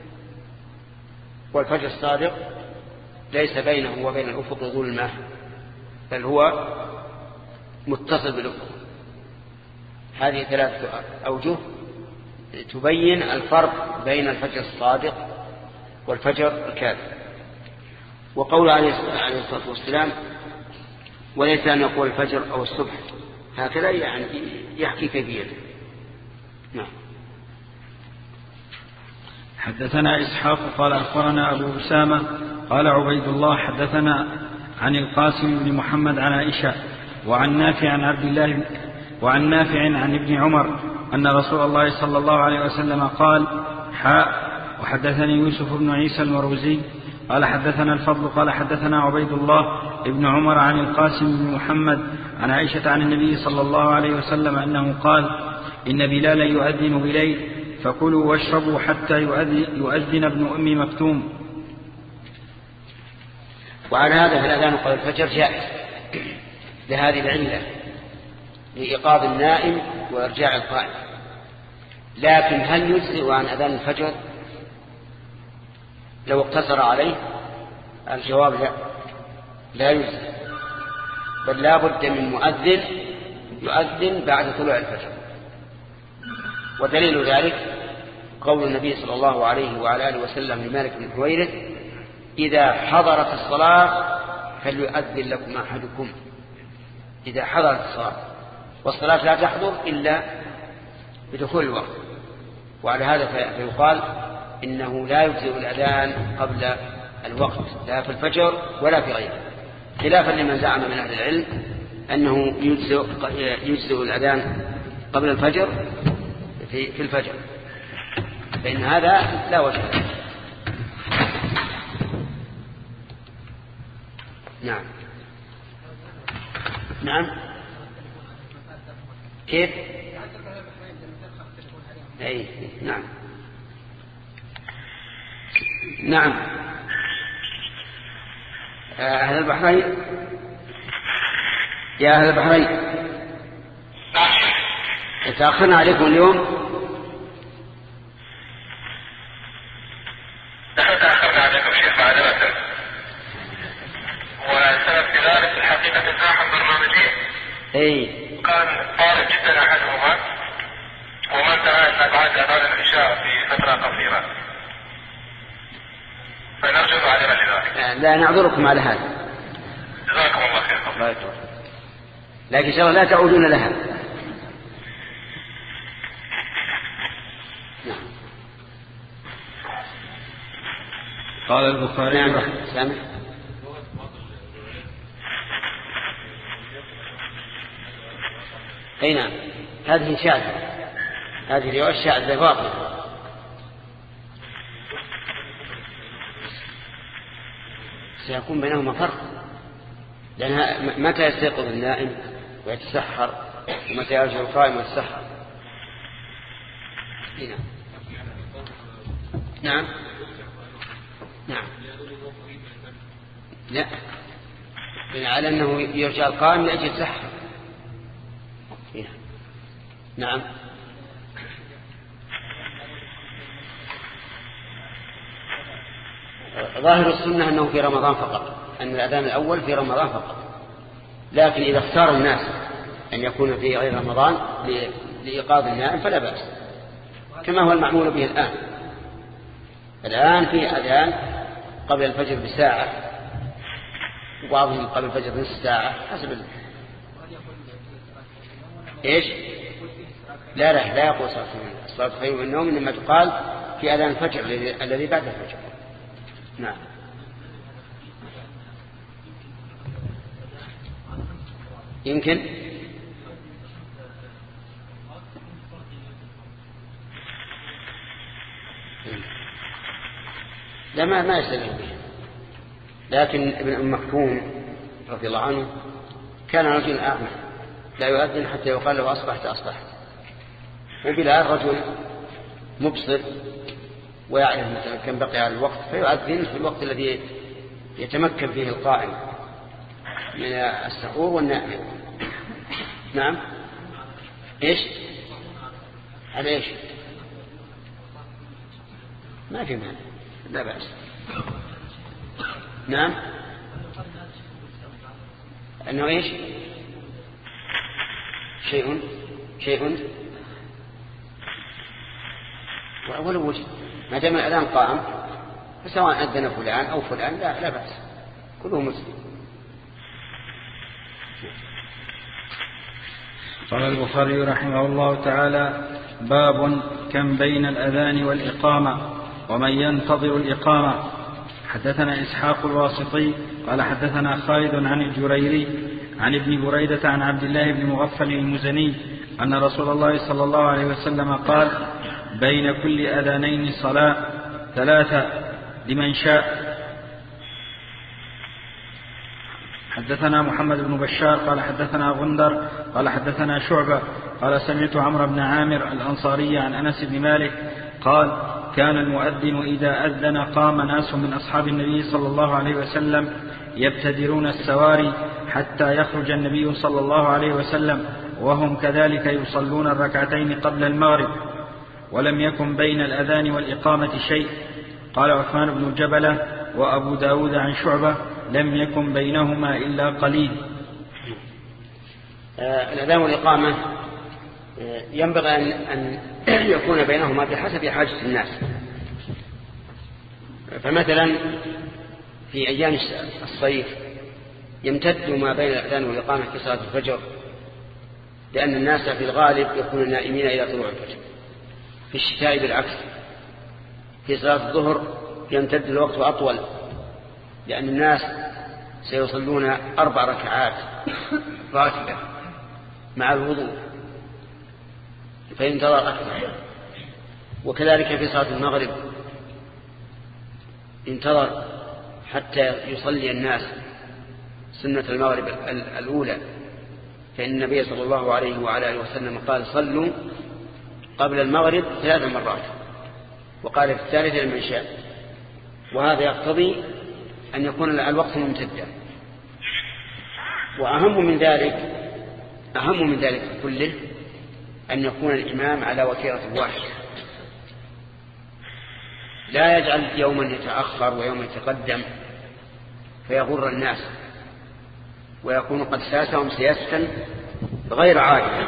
والفجر الصادق ليس بينه وبين الأفق ظلمة بل هو متصل بالأفق. هذه ثلاثة أوجه تبين الفرق بين الفجر الصادق والفجر الكاذب. وقول عليه الصلاة والسلام وليس أن يقول الفجر أو الصبح، هكذا يعني يحكي كيفيته. نعم. حدثنا إسحاق قال أخبرنا أبو أسامة قال عبيد الله حدثنا عن القاسم بن محمد عن عائشة وعن نافع عن عبد الله وعن نافع عن ابن عمر أن رسول الله صلى الله عليه وسلم قال حاء. وحدثني يوسف بن عيسى المروزي قال حدثنا الفضل قال حدثنا عبيد الله ابن عمر عن القاسم بن محمد عن عائشة عن النبي صلى الله عليه وسلم أنه قال إن بلالا يؤذن بليل فكلوا واشربوا حتى يؤذن ابن أم مكتوم. وعلى هذا فالأذان قبل الفجر جائز لهذه العلة، لإيقاظ النائم وإرجاع القائم. لكن هل يجزئ عن أذان الفجر لو اقتصر عليه؟ الجواب لا، لا يجزئ، بل لا بد من مؤذن يؤذن بعد طلوع الفجر. ودليل ذلك قول النبي صلى الله عليه وعلى آله وسلم لمالك بن حويرث إذا حضرت الصلاة فليؤذن لكم أحدكم. إذا حضرت الصلاة، والصلاة لا تحضر إلا بدخول الوقت. وعلى هذا فيقال إنه لا يجزئ الأذان قبل الوقت لا في الفجر ولا في غيره، خلافا لمن زعم من أهل العلم أنه يجزئ, يجزئ الأذان قبل الفجر في, في الفجر، فإن هذا لا وجه له. نعم. نعم. كيف؟ أي نعم. نعم. أهل البحرين، يا أهل البحرين تأخرنا عليكم اليوم. تأخرنا عليكم شيخ معذرة، والسبب في ذلك الحقيقة تزاحم برنامجين. أي كان طارئ جدا أحدهما وما انتهى إلا بعد أذان العشاء في فترة قصيرة، فنرجو معذرة لذلك. لا نعذركم على هذا. جزاكم الله خير. الله يطول. لكن إن شاء الله لا تعودون لها. قال البخاري نعم. سامع. أي نعم، هذه شاذة، هذه رواية شاذة باطلة. سيكون بينهما فرق، لأنها متى يستيقظ النائم ويتسحر ومتى يرجع القائم ويتسحر. نعم. نعم. نعم. لا، على أنه يرجع القائم لأجل يتسحر. نعم. ظاهر السنة أنه في رمضان فقط، أن الأذان الأول في رمضان فقط، لكن إذا اختار الناس أن يكون في غير رمضان لإيقاظ النائم فلا بأس، كما هو المعمول به الآن. الآن في أذان قبل الفجر بساعة، وبعضهم قبل الفجر نصف ساعة حسب ال... إيش؟ لا لا لا يقول الصلاة خير من النوم، إنما تقال في أذان الفجر الذي بعد الفجر. نعم. يمكن لا ما ما يستدل به، لكن ابن أم مكتوم رضي الله عنه كان رجل أعمى لا يؤذن حتى يقال له أصبحت أصبحت، وبلال رجل مبصر ويعرف مثلا كم بقي على الوقت فيؤذن في الوقت الذي يتمكن فيه القائم من السحور والنائم. نعم. ايش على ايش؟ ما في مانع، لا بأس. نعم. انه ايش؟ شيء شيء ولو وجد، ما دام الأذان قائم فسواء أذن فلان أو فلان لا لا بأس. كله مسلم. قال البخاري رحمه الله تعالى: باب كم بين الأذان والإقامة ومن ينتظر الإقامة. حدثنا إسحاق الواسطي قال حدثنا خالد عن الجريري عن ابن بريدة عن عبد الله بن مغفل المزني أن رسول الله صلى الله عليه وسلم قال: بين كل أذانين صلاة ثلاثة لمن شاء. حدثنا محمد بن بشار قال حدثنا غندر قال حدثنا شعبة قال سمعت عمرو بن عامر الأنصاري عن أنس بن مالك قال: كان المؤذن إذا أذن قام ناس من أصحاب النبي صلى الله عليه وسلم يبتدرون السواري حتى يخرج النبي صلى الله عليه وسلم وهم كذلك يصلون الركعتين قبل المغرب، ولم يكن بين الأذان والإقامة شيء. قال عثمان بن جبلة وأبو داود عن شعبة: لم يكن بينهما إلا قليل. آه الأذان والإقامة آه ينبغي أن يكون بينهما بحسب حاجة الناس. فمثلا في أيام الصيف يمتد ما بين الأذان والإقامة في صلاة الفجر، لأن الناس في الغالب يكونون نائمين إلى طلوع الفجر. في الشتاء بالعكس، في صلاة الظهر يمتد الوقت أطول، لأن الناس سيصلون أربع ركعات راتبة مع الوضوء فينتظر أكثر. وكذلك في صلاة المغرب انتظر حتى يصلي الناس سنة المغرب الأولى، فإن النبي صلى الله عليه وعلى آله وسلم قال: صلوا قبل المغرب ثلاث مرات، وقال في الثالثة لمن شاء. وهذا يقتضي أن يكون الوقت ممتدا. وأهم من ذلك أهم من ذلك كله أن يكون الإمام على وتيرة واحدة، لا يجعل يوما يتأخر ويوما يتقدم فيغر الناس ويكون قد ساسهم سياسة غير عادلة.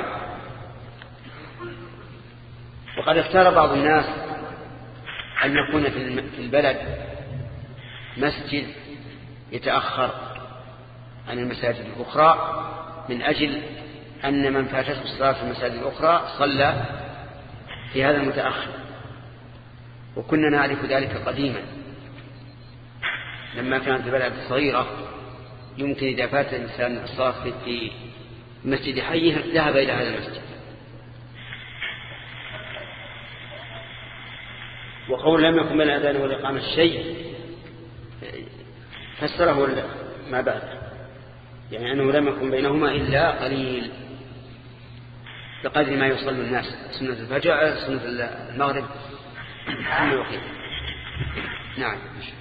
وقد اختار بعض الناس أن يكون في البلد مسجد يتأخر عن المساجد الأخرى من أجل أن من فاتته الصلاة في المساجد الأخرى صلى في هذا المتأخر. وكنا نعرف ذلك قديما لما كانت البلد صغيرة، يمكن إذا فات الإنسان الصلاة في مسجد حيه ذهب إلى هذا المسجد. وقول لم يكن بين الأذان والإقامة الشيء فسره ما بعد، يعني أنه لم يكن بينهما إلا قليل بقدر ما يصلي الناس سنة الفجر سنة المغرب ثم يقيم. نعم.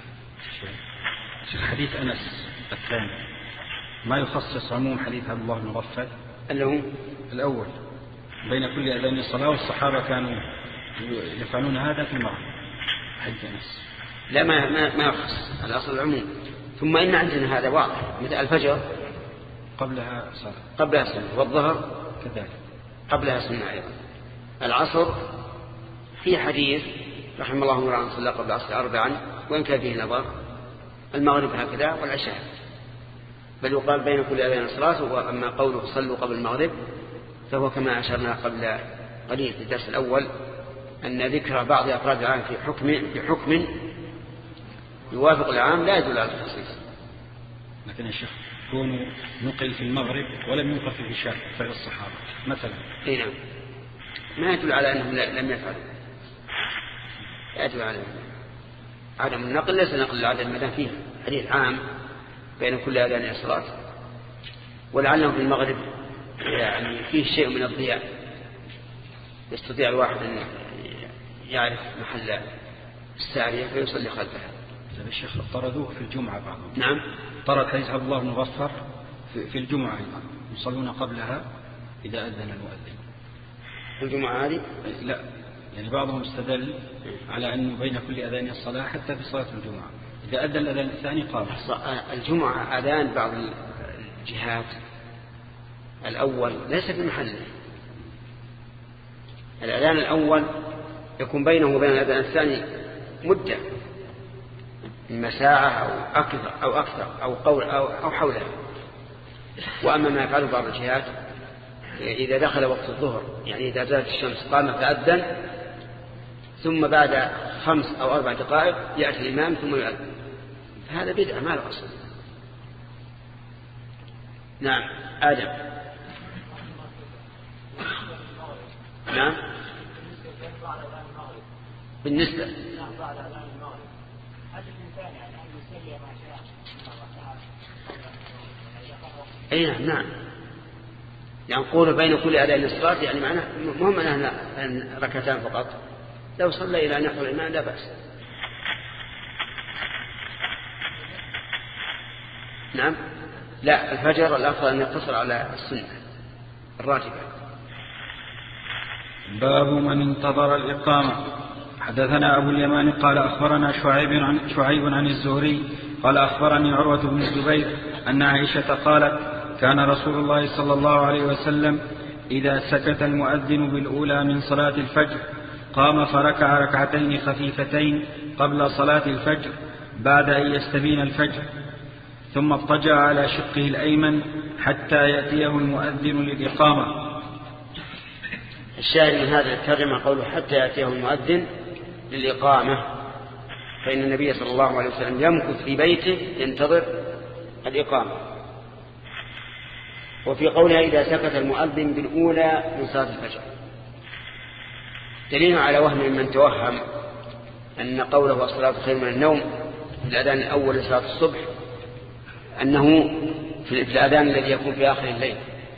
حديث أنس الثاني ما يخصص عموم حديث عبد الله بن مغفل اللي هو الأول بين كل أذان صلاة، والصحابة كانوا يفعلون هذا في المغرب. حديث أنس لا ما ما ما يخص الأصل العموم. ثم إن عندنا هذا واضح، مثل الفجر قبلها صلاة قبلها سنة، والظهر كذلك قبلها سنة أيضا. العصر في حديث رحم الله امرأ صلى قبل العصر أربعا وإن كان فيه نظر. المغرب هكذا والعشاء، بل يقال بين كل أذان صلاة. وأما قوله صلوا قبل المغرب فهو كما أشرنا قبل قليل في الدرس الأول أن ذكر بعض أفراد العام في حكم في حكم يوافق العام لا يدل على التخصيص. لكن يا شيخ كونوا نقل في المغرب ولم ينقل في العشاء فعل الصحابة مثلا، اي نعم، ما يدل على أنهم لم يفعلوا، لا يدل على عدم النقل. ليس نقل العدم مدام فيه حديث عام بين كل أذان صلاة. ولعلهم في المغرب يعني فيه شيء من الضياء يستطيع الواحد أن يعرف محل السارية فيصلي خلفها. هذا الشيخ طردوه في الجمعة بعضهم. نعم، طرد حديث عبد الله بن مغفر في الجمعة أيضا يصلون قبلها إذا أذن المؤذن. في الجمعة هذه؟ لا، يعني بعضهم استدل على أنه بين كل أذان الصلاة حتى في صلاة الجمعة إذا أذن الأذان الثاني قام. الجمعة أذان بعض الجهات الأول ليس في محله. الأذان الأول يكون بينه وبين الأذان الثاني مدة إما ساعة أو أكثر أو أكثر أو قول أو, أو حولها. وأما ما يفعله بعض الجهات إذا دخل وقت الظهر، يعني إذا زالت الشمس قام فأذن، ثم بعد خمس أو أربع دقائق يأتي الإمام ثم يؤذن، هذا بدعة ما له أصل. نعم آدم. نعم بالنسبة أي نعم نعم يعني نقول بين كل أذان الصلاة، يعني معناه مهم أن ركعتان فقط، لو صلى إلى نحو الإمام لا بأس. نعم لا، الفجر الأفضل أن يقتصر على السنة الراتبة. باب من انتظر الإقامة. حدثنا أبو اليمان قال أخبرنا شعيب عن, شعيب عن الزهري قال أخبرني عروة بن الزبير أن عائشة قالت كان رسول الله صلى الله عليه وسلم إذا سكت المؤذن بالأولى من صلاة الفجر قام فركع ركعتين خفيفتين قبل صلاة الفجر بعد أن يستبين الفجر، ثم اضطجع على شقه الأيمن حتى يأتيه المؤذن للإقامة. الشاهد من هذا الترجمة قوله حتى يأتيه المؤذن للإقامة، فإن النبي صلى الله عليه وسلم يمكث في بيته ينتظر الإقامة. وفي قولها إذا سكت المؤذن بالأولى من صلاة الفجر دليل على وهم من توهم أن قوله الصلاة خير من النوم في الأذان الأول لصلاة الصبح أنه في الأذان الذي يكون في آخر الليل،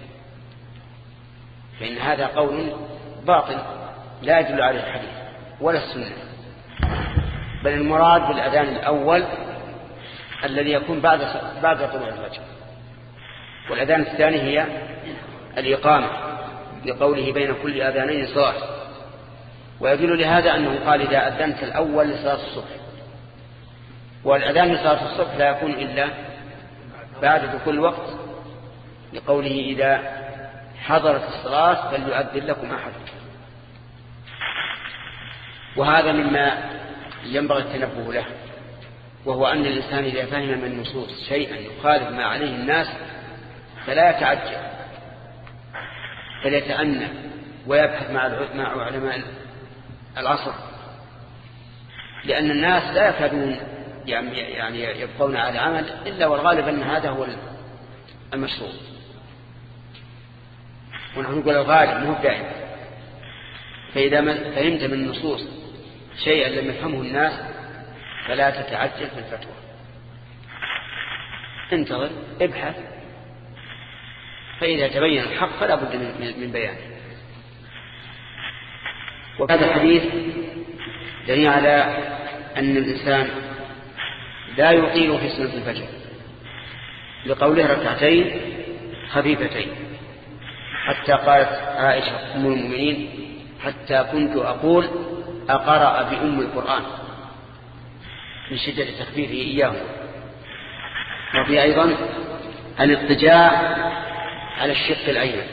فإن هذا قول باطل لا يدل عليه الحديث ولا السنة، بل المراد بالأذان الأول الذي يكون بعد بعد طلوع الفجر، والأذان الثاني هي الإقامة لقوله بين كل أذانين صلاة. ويدل لهذا أنه قال إذا أذنت الأول لصلاة الصبح، والأذان لصلاة الصبح لا يكون إلا بعد دخول الوقت لقوله إذا حضرت الصلاة فليؤذن لكم أحد. وهذا مما ينبغي التنبه له، وهو أن الإنسان إذا فهم من النصوص شيئا يخالف ما عليه الناس فلا يتعجل، بل يتأنى ويبحث مع علماء العصر، لأن الناس لا يكادون يعني يبقون على عمل إلا والغالب أن هذا هو المشروع. ونحن نقول الغالب مو دائما. فإذا فهمت من النصوص شيئا لم يفهمه الناس فلا تتعجل في الفتوى، انتظر ابحث، فإذا تبين الحق فلا بد من بيانه. وهذا الحديث دليل على أن الإنسان لا يطيل في سنة الفجر لقوله ركعتين خفيفتين، حتى قالت عائشة أم المؤمنين حتى كنت أقول أقرأ بأم القرآن من شدة تخفيفه إياه. وفي أيضا الاضطجاع على الشق الأيمن،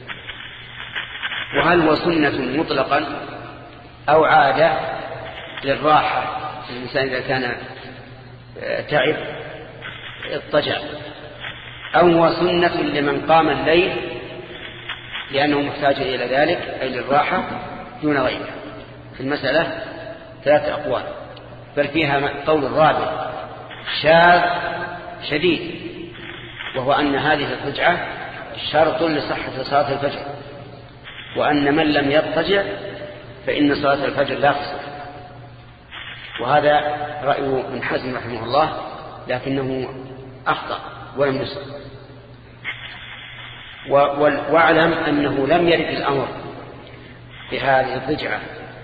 وهل هو سنة مطلقا أو عادة للراحة الإنسان إذا كان تعب اضطجع، أو هو سنة لمن قام الليل لأنه محتاج إلى ذلك أي للراحة دون غيره. في المسألة ثلاثة أقوال، بل فيها قول الرابع شاذ شديد، وهو أن هذه الرجعة شرط لصحة صلاة الفجر، وأن من لم يضطجع فإن صلاة الفجر لا تصح. وهذا رأي ابن حزم رحمه الله، لكنه أخطأ ولم يصح. واعلم أنه لم يرد الأمر بهذه الضجعة،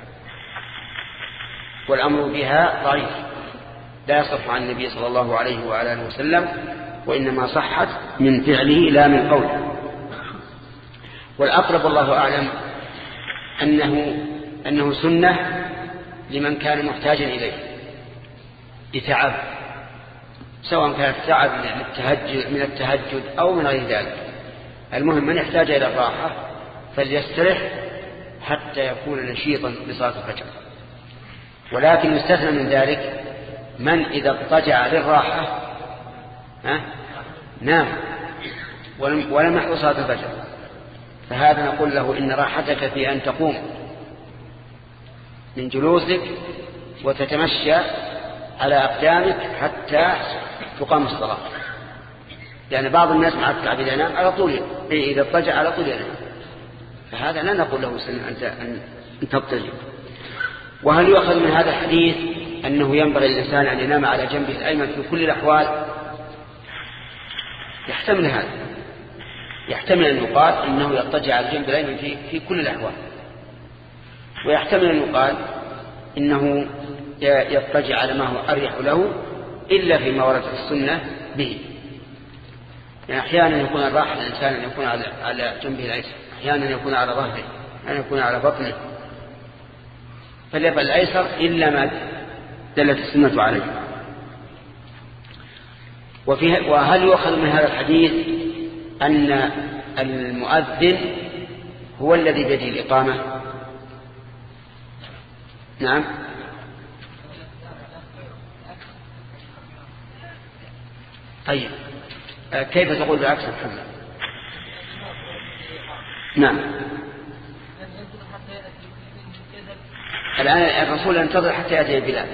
والأمر بها ضعيف لا يصح عن النبي صلى الله عليه وآله وسلم، وإنما صحت من فعله لا من قوله. والأقرب الله أعلم أنه, أنه سنة لمن كان محتاجا إليه لتعب، سواء كان التعب من التهجد أو من غير ذلك. المهم من يحتاج إلى الراحة فليسترح حتى يكون نشيطا لصلاة الفجر. ولكن يستثنى من ذلك من إذا اضطجع للراحة ها نام ولم, ولم يحضر صلاة الفجر، فهذا نقول له إن راحتك في أن تقوم من جلوسك وتتمشى على أقدامك حتى تقام الصلاة، لأن يعني بعض الناس مع التعب إذا نام على طول، إذا اضطجع على طول ينام، فهذا لا نقول له أنت أن تضطجع. وهل يؤخذ من هذا الحديث أنه ينبغي للإنسان أن ينام على جنبه الأيمن في كل الأحوال؟ يحتمل هذا، يحتمل أن يقال إنه يضطجع على الجنب الأيمن في, في كل الأحوال، ويحتمل أن يقال إنه يضطجع على ما هو أريح له إلا فيما وردت السنة به. يعني أحيانا يكون الراحة للإنسان أن يكون على, على جنبه الأيسر، أحيانا يكون على ظهره، أحيانا يكون على بطنه، فليفعل الأيسر إلا ما دلت السنة عليه. وفيه وهل يؤخذ من هذا الحديث أن المؤذن هو الذي بيده الإقامة؟ نعم. طيب كيف تقول بالعكس محمد؟ نعم. الآن الرسول ينتظر حتى يأتي بلال.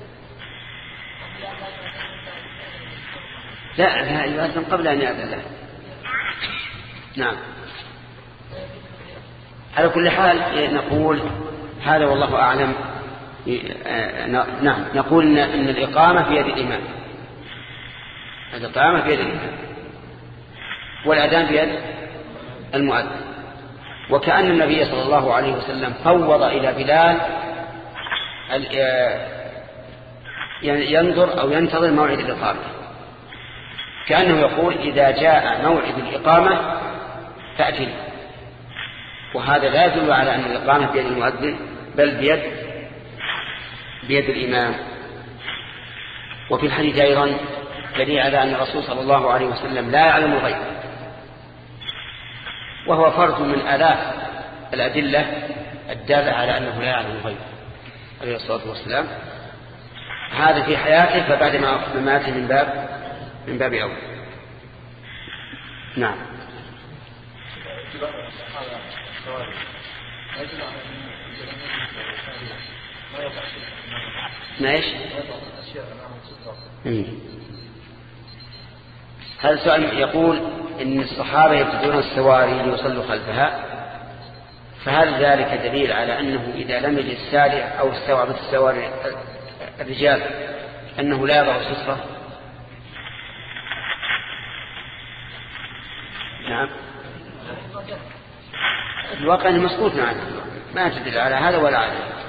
لا لا يؤذن قبل أن يأذن له. نعم. على كل حال نقول هذا والله أعلم. نعم نقول إن الإقامة في يد الإمام، الإقامة في يد الإمام والأذان في يد المؤذن. وكأن النبي صلى الله عليه وسلم فوض إلى بلال ينظر أو ينتظر موعد الإقامة، كأنه يقول إذا جاء موعد الإقامة فأتني. وهذا لا يدل على أن الإقامة بيد المؤذن بل بيد بيد الإمام. وفي الحديث أيضا دليل على أن الرسول صلى الله عليه وسلم لا يعلم الغيب، وهو فرد من آلاف الأدلة الدالة على أنه لا يعلم الغيب عليه الصلاة والسلام، هذا في حياته، فبعد ما مات من باب من باب أول. نعم. ما إيش؟ هذا السؤال يقول إن الصحابة يبتدون السواري ليصلوا خلفها، فهل ذلك دليل على أنه إذا لم يجد السارع أو استوعبت السواري الرجال أنه لا يضع سترة؟ نعم. الواقع أنه مسكوت عنه، ما تدل على هذا ولا على هذا.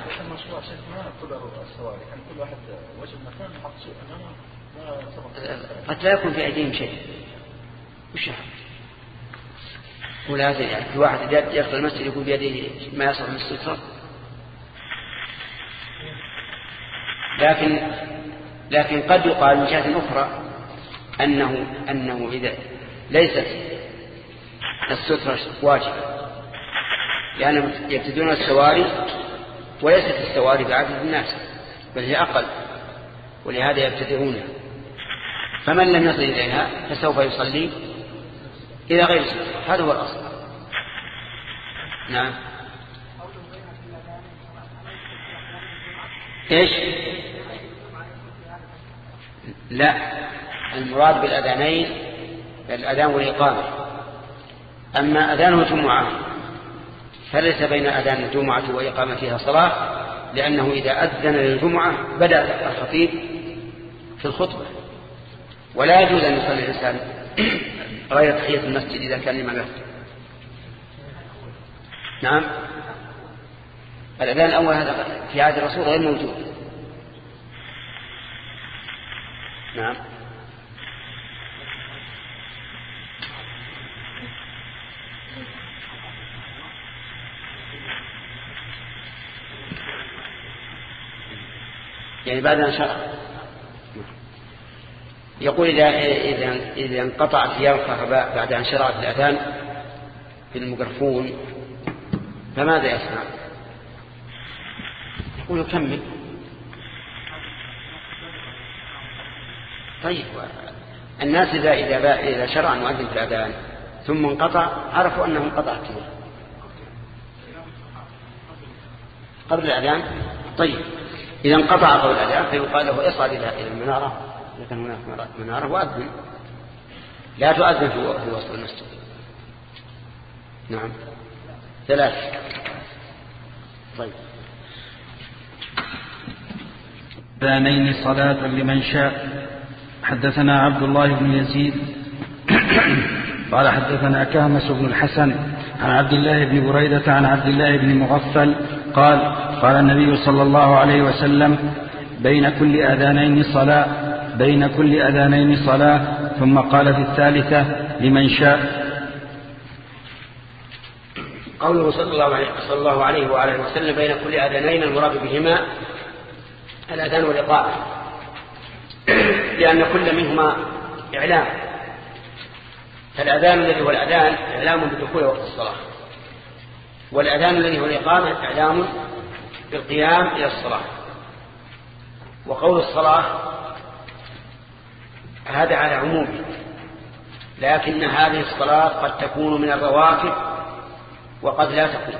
قد لا يكون في أيديهم شيء، وش ولا هذا يعني في واحد يدخل المسجد يكون بيده ما يصل من السترة. لكن لكن قد يقال من جهة أخرى أنه أنه إذا ليست السترة واجبة، لأنهم يعني يبتدون السواري وليست السواري بعدد الناس بل هي أقل، ولهذا يبتدئونها، فمن لم يصل إليها فسوف يصلي إلى غير سترة، هذا هو الأصل. نعم. إيش؟ لا، المراد بالأذانين الأذان والإقامة. أما أذان الجمعة فليس بين أذان الجمعة وإقامتها صلاة، لأنه إذا أذن للجمعة بدأ الخطيب في الخطبة، ولا يجوز أن يصلي الإنسان غير تحية المسجد إذا كان لمن يخطب. نعم. الأذان الأول هذا في عهد الرسول غير موجود. نعم. يعني بعد أن شرع يقول إذا إذا إذا انقطعت ثياب الكهرباء بعد أن شرعت الأذان في الميكروفون فماذا يصنع؟ يقول كمل. طيب الناس إذا إذا إذا شرع المؤذن في الأذان ثم انقطع عرفوا أنه انقطع كذا قبل الأذان. طيب إذا انقطع قبل الأذان فيقال له اصعد إلى المنارة، لكن هناك منارة وأذن، لا تؤذن في وسط المسجد. نعم ثلاث. طيب أذانين صلاة لمن شاء. حدثنا عبد الله بن يزيد قال حدثنا كهمس بن الحسن عن عبد الله بن بريدة عن عبد الله بن مغفل قال قال النبي صلى الله عليه وسلم بين كل أذانين صلاة بين كل أذانين صلاة ثم قال في الثالثة لمن شاء. قوله صلى الله عليه, صلى الله عليه وآله وسلم بين كل أذانين المراد بهما الأذان والإقامة، لأن كل منهما إعلام، فالأذان الذي هو الأذان إعلام بدخول وقت الصلاة، والأذان الذي هو الإقامة إعلام بالقيام إلى الصلاة. وقول الصلاة هذا على عمومه، لكن هذه الصلاة قد تكون من الرواتب وقد لا تكون.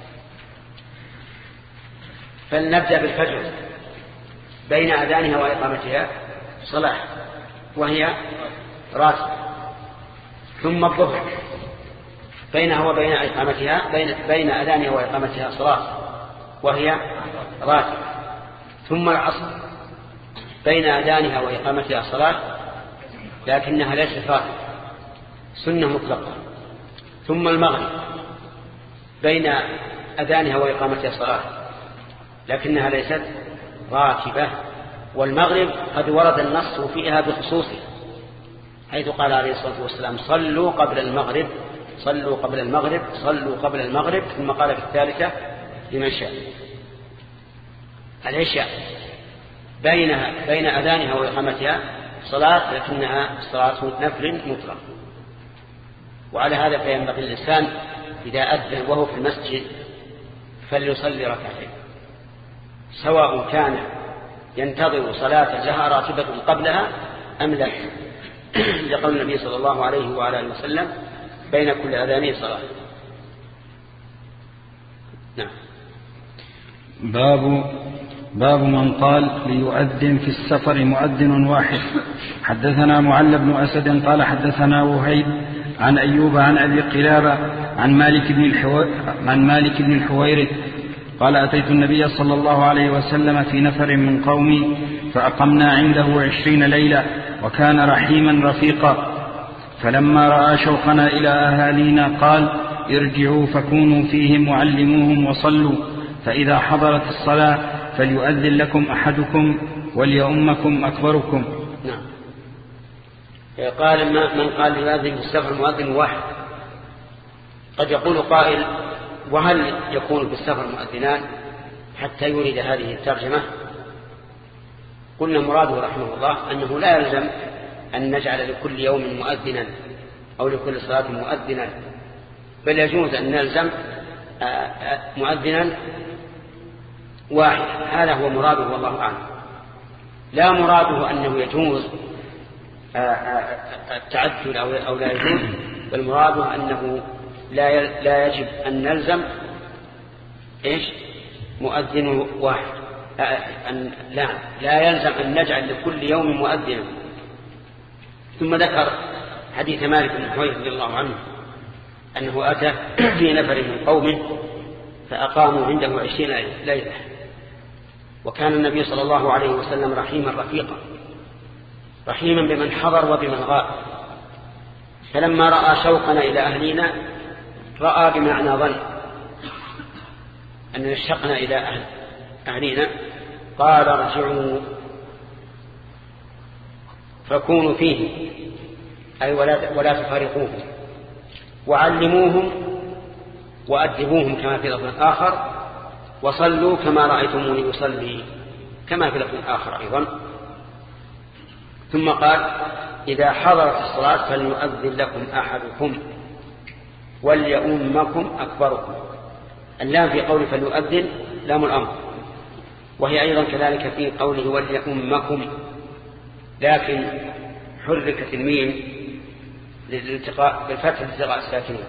فلنبدأ بالفجر بين أذانها وإقامتها صلاة وهي راتب، ثم الظهر بينها وبين إقامتها بين, بين أذانها وإقامتها صلاة وهي راتب، ثم العصر بين أذانها وإقامتها صلاة لكنها ليست راتب سنة مطلقة، ثم المغرب بين أذانها وإقامتها صلاة لكنها ليست راتبة. والمغرب قد ورد النص فيها بخصوصه، حيث قال عليه الصلاة والسلام صلوا قبل المغرب صلوا قبل المغرب صلوا قبل المغرب، ثم قال في الثالثة لمن شاء. العشاء بينها بين أذانها وإقامتها صلاة لكنها صلاة نفل مطلق. وعلى هذا فينبغي الإنسان إذا أذن وهو في المسجد فليصلي ركعتين، سواء كان ينتظر صلاة لها راتبة قبلها أم لا، لقول النبي صلى الله عليه وعلى آله وسلم بين كل أذانين صلاة. نعم. باب باب من قال ليؤذن في السفر مؤذن واحد. حدثنا معل بن أسد قال حدثنا وهيب عن أيوب عن أبي قلابة عن مالك بن الحو... عن مالك بن الحويرث قال أتيت النبي صلى الله عليه وسلم في نفر من قومي فأقمنا عنده عشرين ليلة وكان رحيما رفيقا، فلما رأى شوقنا إلى أهالينا قال ارجعوا فكونوا فيهم وعلموهم وصلوا، فإذا حضرت الصلاة فليؤذن لكم أحدكم وليؤمكم أكبركم. نعم. قال من قال ليؤذن في السفر مؤذن واحد. قد يقول قائل وهل يكون في السفر مؤذنان حتى يريد هذه الترجمة؟ قلنا مراده رحمه الله أنه لا يلزم أن نجعل لكل يوم مؤذنا أو لكل صلاة مؤذنا، بل يجوز أن نلزم مؤذنا واحد. هذا هو مراده والله أعلم. لا مراده أنه يجوز التعدد أو لا يجوز، بل مراده أنه لا لا يجب أن نلزم إيش مؤذن واحد. أن لا لا يلزم أن نجعل لكل يوم مؤذنا. ثم ذكر حديث مالك بن حويرث رضي الله عنه أنه أتى في نفر من قومه فأقاموا عنده عشرين ليلة، وكان النبي صلى الله عليه وسلم رحيما رفيقا، رحيما بمن حضر وبمن غاب. فلما رأى شوقنا إلى أهلنا، رأى بمعنى ظن أن اشتقنا إلى أهل أهلنا، قال ارجعوا فكونوا فيه أي ولا, ولا تفارقوهم، وعلموهم وأدبوهم كما في لفظ آخر، وصلوا كما رأيتموني يصلي كما في لفظ آخر أيضا. ثم قال إذا حضرت الصلاة فليؤذن لكم أحدكم وليؤمكم أكبركم. اللام في قوله فليؤذن لام الأمر، وهي أيضا كذلك في قوله وليؤمكم، لكن حركت الميم للالتقاء بالفتح لالتقاء الساكنين.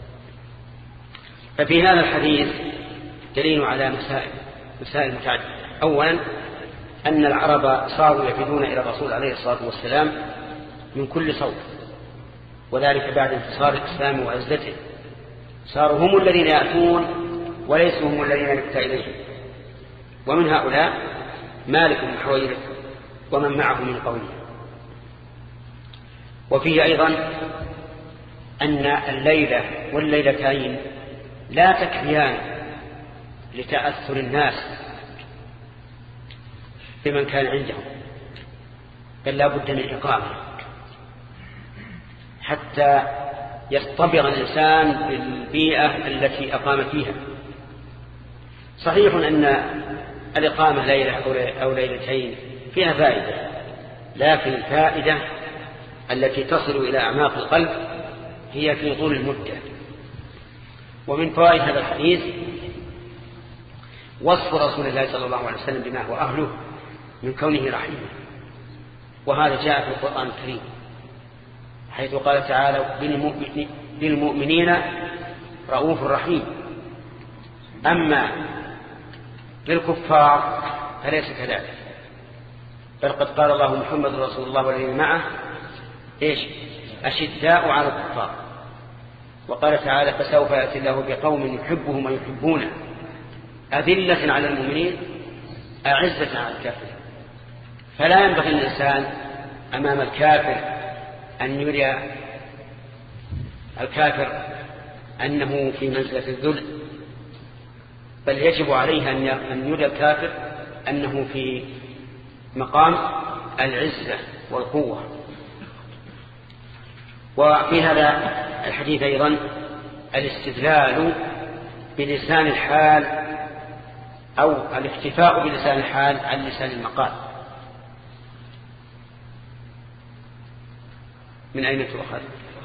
ففي هذا الحديث دليل على مسائل مسائل متعددة. أولا أن العرب صاروا يفدون إلى الرسول عليه الصلاة والسلام من كل صوت، وذلك بعد انتصار الإسلام وعزته، صاروا هم الذين يأتون وليسوا هم الذين يأتون إليهم. ومن هؤلاء مالك بن حويرث ومن معه من قومه. وفيه أيضا أن الليلة والليلتين لا تكفيان لتأثر الناس بمن كان عندهم، بل لا بد من إقامة حتى يصطبر الإنسان بالبيئة التي أقام فيها. صحيح أن الإقامة ليلة أو ليلتين فيها فائدة، لكن الفائدة التي تصل إلى أعماق القلب هي في طول المدة. ومن فوائد هذا الحديث وصف رسول الله صلى الله عليه وسلم بما هو أهله من كونه رحيما، وهذا جاء في القرآن الكريم حيث قال تعالى بالمؤمنين رؤوف رحيم. أما بالكفار فليس كذلك، بل قد قال الله محمد رسول الله والذين معه إيش أشداء على الكفار. وقال تعالى فسوف يأتي الله بقوم يحبهم ويحبونه أذلة على المؤمنين أعزة على الكافرين. فلا ينبغي الإنسان أمام الكافر أن يرى الكافر أنه في منزلة الذل، بل يجب عليه أن يرى الكافر أنه في مقام العزة والقوة. وفي هذا الحديث أيضا الاستدلال بلسان الحال أو الاكتفاء بلسان الحال عن لسان المقال. من أين تؤخذ؟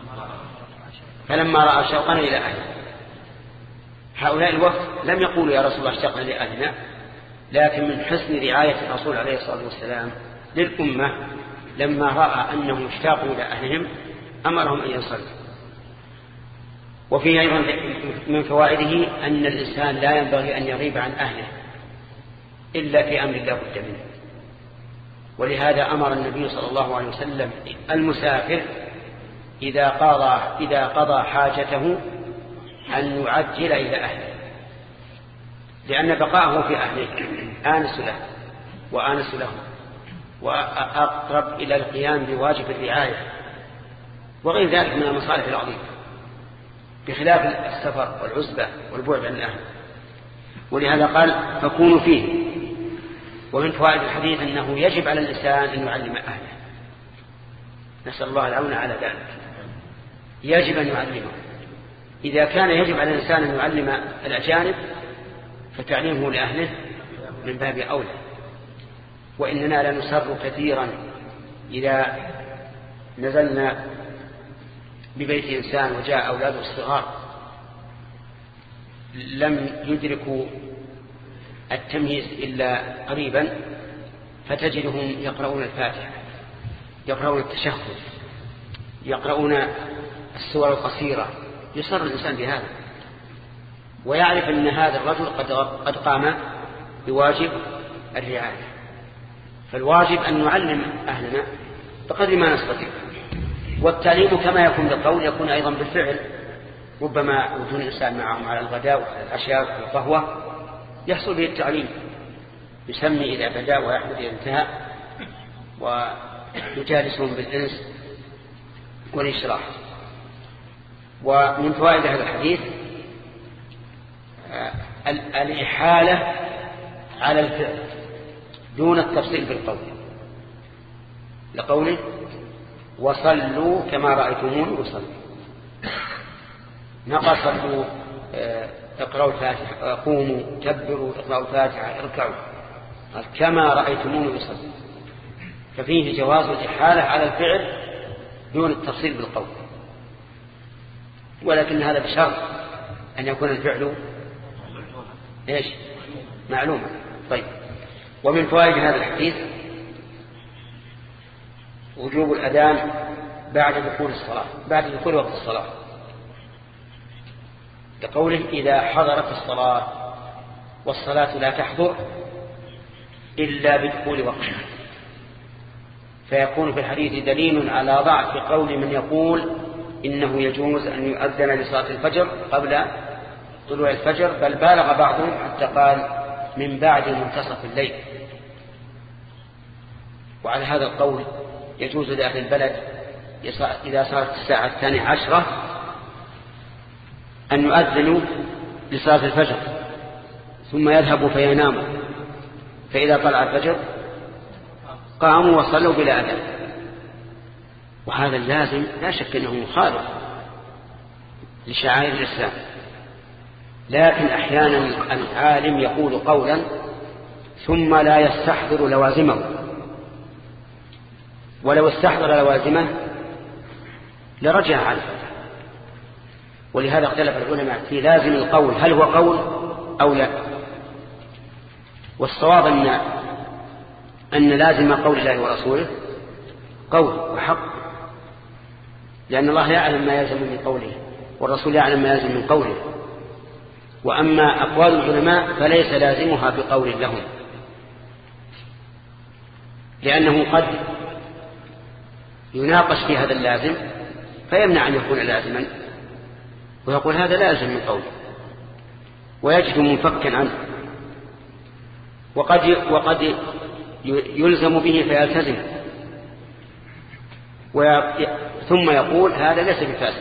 فلما رأى شوقنا إلى أهله. هؤلاء الوفد لم يقولوا يا رسول الله اشتقنا لأهلنا، لكن من حسن رعاية الرسول عليه الصلاة والسلام للأمة لما رأى أنهم اشتاقوا إلى أهلهم أمرهم أن ينصرفوا. وفيه أيضا من فوائده أن الإنسان لا ينبغي أن يغيب عن أهله إلا في أمر لا بد منه. ولهذا أمر النبي صلى الله عليه وسلم المسافر إذا قضى, إذا قضى حاجته أن يعجل إلى أهله، لأن بقاءه في أهله آنس له وآنس له وأقرب إلى القيام بواجب الرعاية وغير ذلك من المصالح العظيمة، بخلاف السفر والعزبة والبعد عن الأهل. ولهذا قال فكونوا فيه. ومن فوائد الحديث أنه يجب على الإنسان أن يعلم أهله، نسأل الله العون على ذلك. يجب أن يعلمه. إذا كان يجب على الإنسان أن يعلم الأجانب فتعليمه لأهله من باب أولى. وإننا لنسر كثيرا إذا نزلنا ببيت إنسان وجاء أولاده الصغار لم يدركوا التمييز إلا قريبا، فتجدهم يقرؤون الفاتحة، يقرؤون التشهد، يقرؤون السور القصيرة. يصر الإنسان بهذا ويعرف أن هذا الرجل قد قد قام بواجب الرعاية. فالواجب أن نعلم أهلنا بقدر ما نستطيع. والتعليم كما يكون بالقول يكون أيضا بالفعل. ربما وجود الإنسان معهم على الغداء وعلى العشاء وعلى القهوة يحصل به التعليم، يسمي إذا بدأ ويحمد إذا انتهى، ويجالسهم بالإنس والإشراح. ومن فوائد هذا الحديث الإحالة على الفعل دون التفصيل بالقول، لقوله وصلوا كما رأيتموني أصلي. نقصوا اقرأوا الفاتحة، قوموا كبروا اقرأوا الفاتحة اركعوا، كما رأيتموني أصلي. ففيه جواز الإحالة على الفعل دون التفصيل بالقول، ولكن هذا بشرط أن يكون الفعل إيش معلومة. طيب. ومن فوائد هذا الحديث وجوب الأذان بعد دخول الصلاة بعد دخول وقت الصلاة، لقوله إذا حضرت الصلاة، والصلاة لا تحضر إلا بدخول وقتها، فيكون في الحديث دليل على ضعف قول من يقول إنه يجوز أن يؤذن لصلاة الفجر قبل طلوع الفجر، بل بالغ بعضهم حتى قال من بعد منتصف الليل. وعلى هذا القول يجوز لأهل البلد إذا صارت الساعة الثانية عشرة أن يؤذنوا لصلاة الفجر ثم يذهبوا فيناموا، فإذا طلع الفجر قاموا وصلوا بلا أذان. وهذا اللازم لا شك أنه مخالف لشعائر الإسلام، لكن أحيانا العالم يقول قولا ثم لا يستحضر لوازمه، ولو استحضر لوازمه لرجع عنه. ولهذا اختلف العلماء في لازم القول هل هو قول أو لا. والصواب أن أن لازم قول الله ورسوله قول وحق، لأن الله يعلم ما يلزم من قوله والرسول يعلم ما يلزم من قوله. وأما أقوال العلماء فليس لازمها بقول لهم، لأنه قد يناقش في هذا اللازم فيمنع أن يكون لازما، ويقول هذا لازم من قوله ويجد منفكا عنه، وقد وقد يلزم به فيلتزم، ثم يقول هذا ليس بفاسد،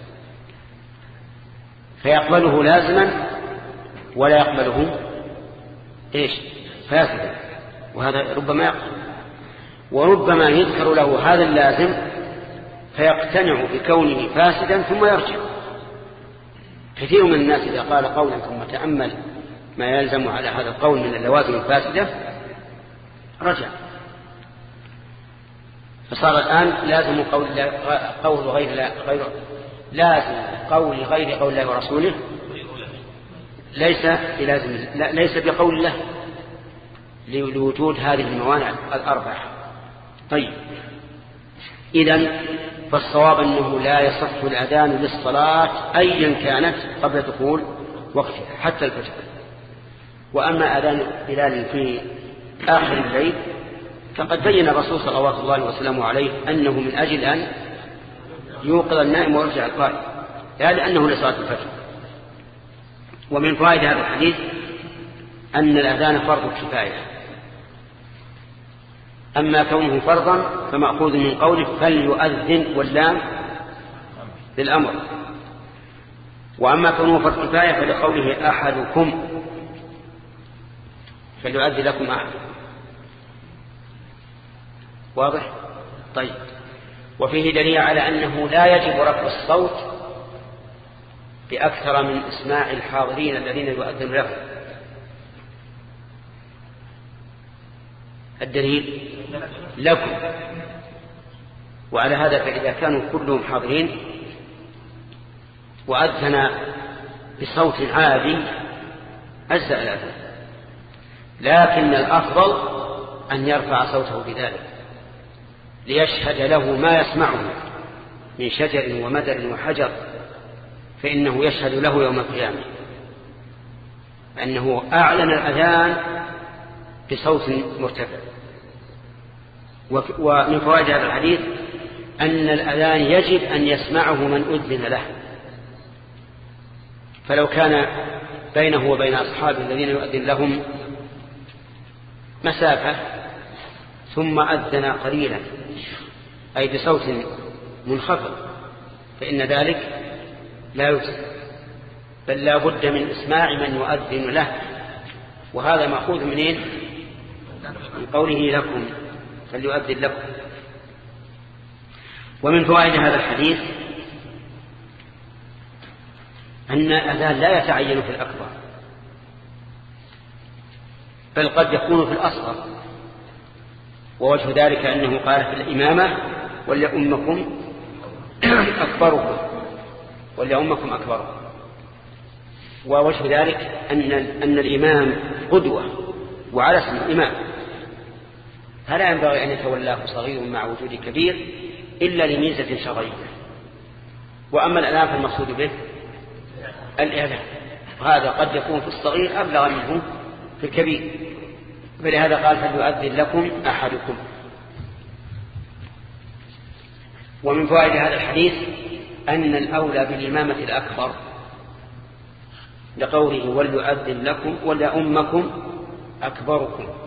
فيقبله لازما ولا يقبله ايش فاسدا، وهذا ربما يقبل. وربما يذكر له هذا اللازم فيقتنع بكونه فاسدا ثم يرجع. كثير من الناس إذا قال قولا ثم تأمل ما يلزم على هذا القول من اللوازم الفاسدة رجع، فصار الآن لازم قول, قول غير, غير لازم قول غير قول الله ورسوله ليس بلازم ليس بقول الله لوجود هذه الموانع الأربعة. طيب، إذن فالصواب أنه لا يصح الأذان للصلاة أيا كانت قبل دخول وقتها حتى الفجر. وأما أذان بلال في آخر الليل فقد بين الرسول صلى الله عليه وسلم عليه أنه من أجل أن يوقظ النائم ويرجع القائم، لا لأنه لصلاة الفجر. ومن فوائد هذا الحديث أن الأذان فرض كفاية، أما كونه فرضا فمأخوذ من قوله فليؤذن واللام للأمر، وأما كونه فرض كفاية فلقوله أحدكم فليؤذن لكم أحد. واضح؟ طيب. وفيه دليل على أنه لا يجب رفع الصوت بأكثر من إسماع الحاضرين الذين يؤذن لهم. الدليل لكم، وعلى هذا فإذا كانوا كلهم حاضرين وأذن بصوت عالي أجزأ الأذان، لكن الأفضل أن يرفع صوته بذلك ليشهد له ما يسمعه من شجر ومدر وحجر، فإنه يشهد له يوم القيامة أنه أعلن الأذان بصوت مرتفع. ومن فوائد هذا الحديث أن الأذان يجب أن يسمعه من أذن له، فلو كان بينه وبين أصحابه الذين يؤذن لهم مسافة ثم أذن قليلا أي بصوت منخفض فإن ذلك لا يجزي، بل لا بد من إسماع من يؤذن له، وهذا مأخوذ منين؟ من قوله لكم فليؤذن لكم. ومن فوائد هذا الحديث أن الأذان لا يتعين في الأكبر، بل قد يكون في الأصغر، ووجه ذلك أنه قال في الإمامة وليؤمكم أكبركم وليؤمكم أكبركم. ووجه ذلك أن, أن الإمام قدوة وعلى اسم الإمام، فلا ينبغي أن يتولاه صغير مع وجود كبير إلا لميزة شرعية. وأما الأذان فالمقصود به الإعلام، وهذا قد يكون في الصغير أبلغ منه في الكبير، فلهذا قال فليؤذن لكم أحدكم. ومن فوائد هذا الحديث أن الأولى بالإمامة الأكبر لقوله وليؤذن لكم ولأمكم أكبركم،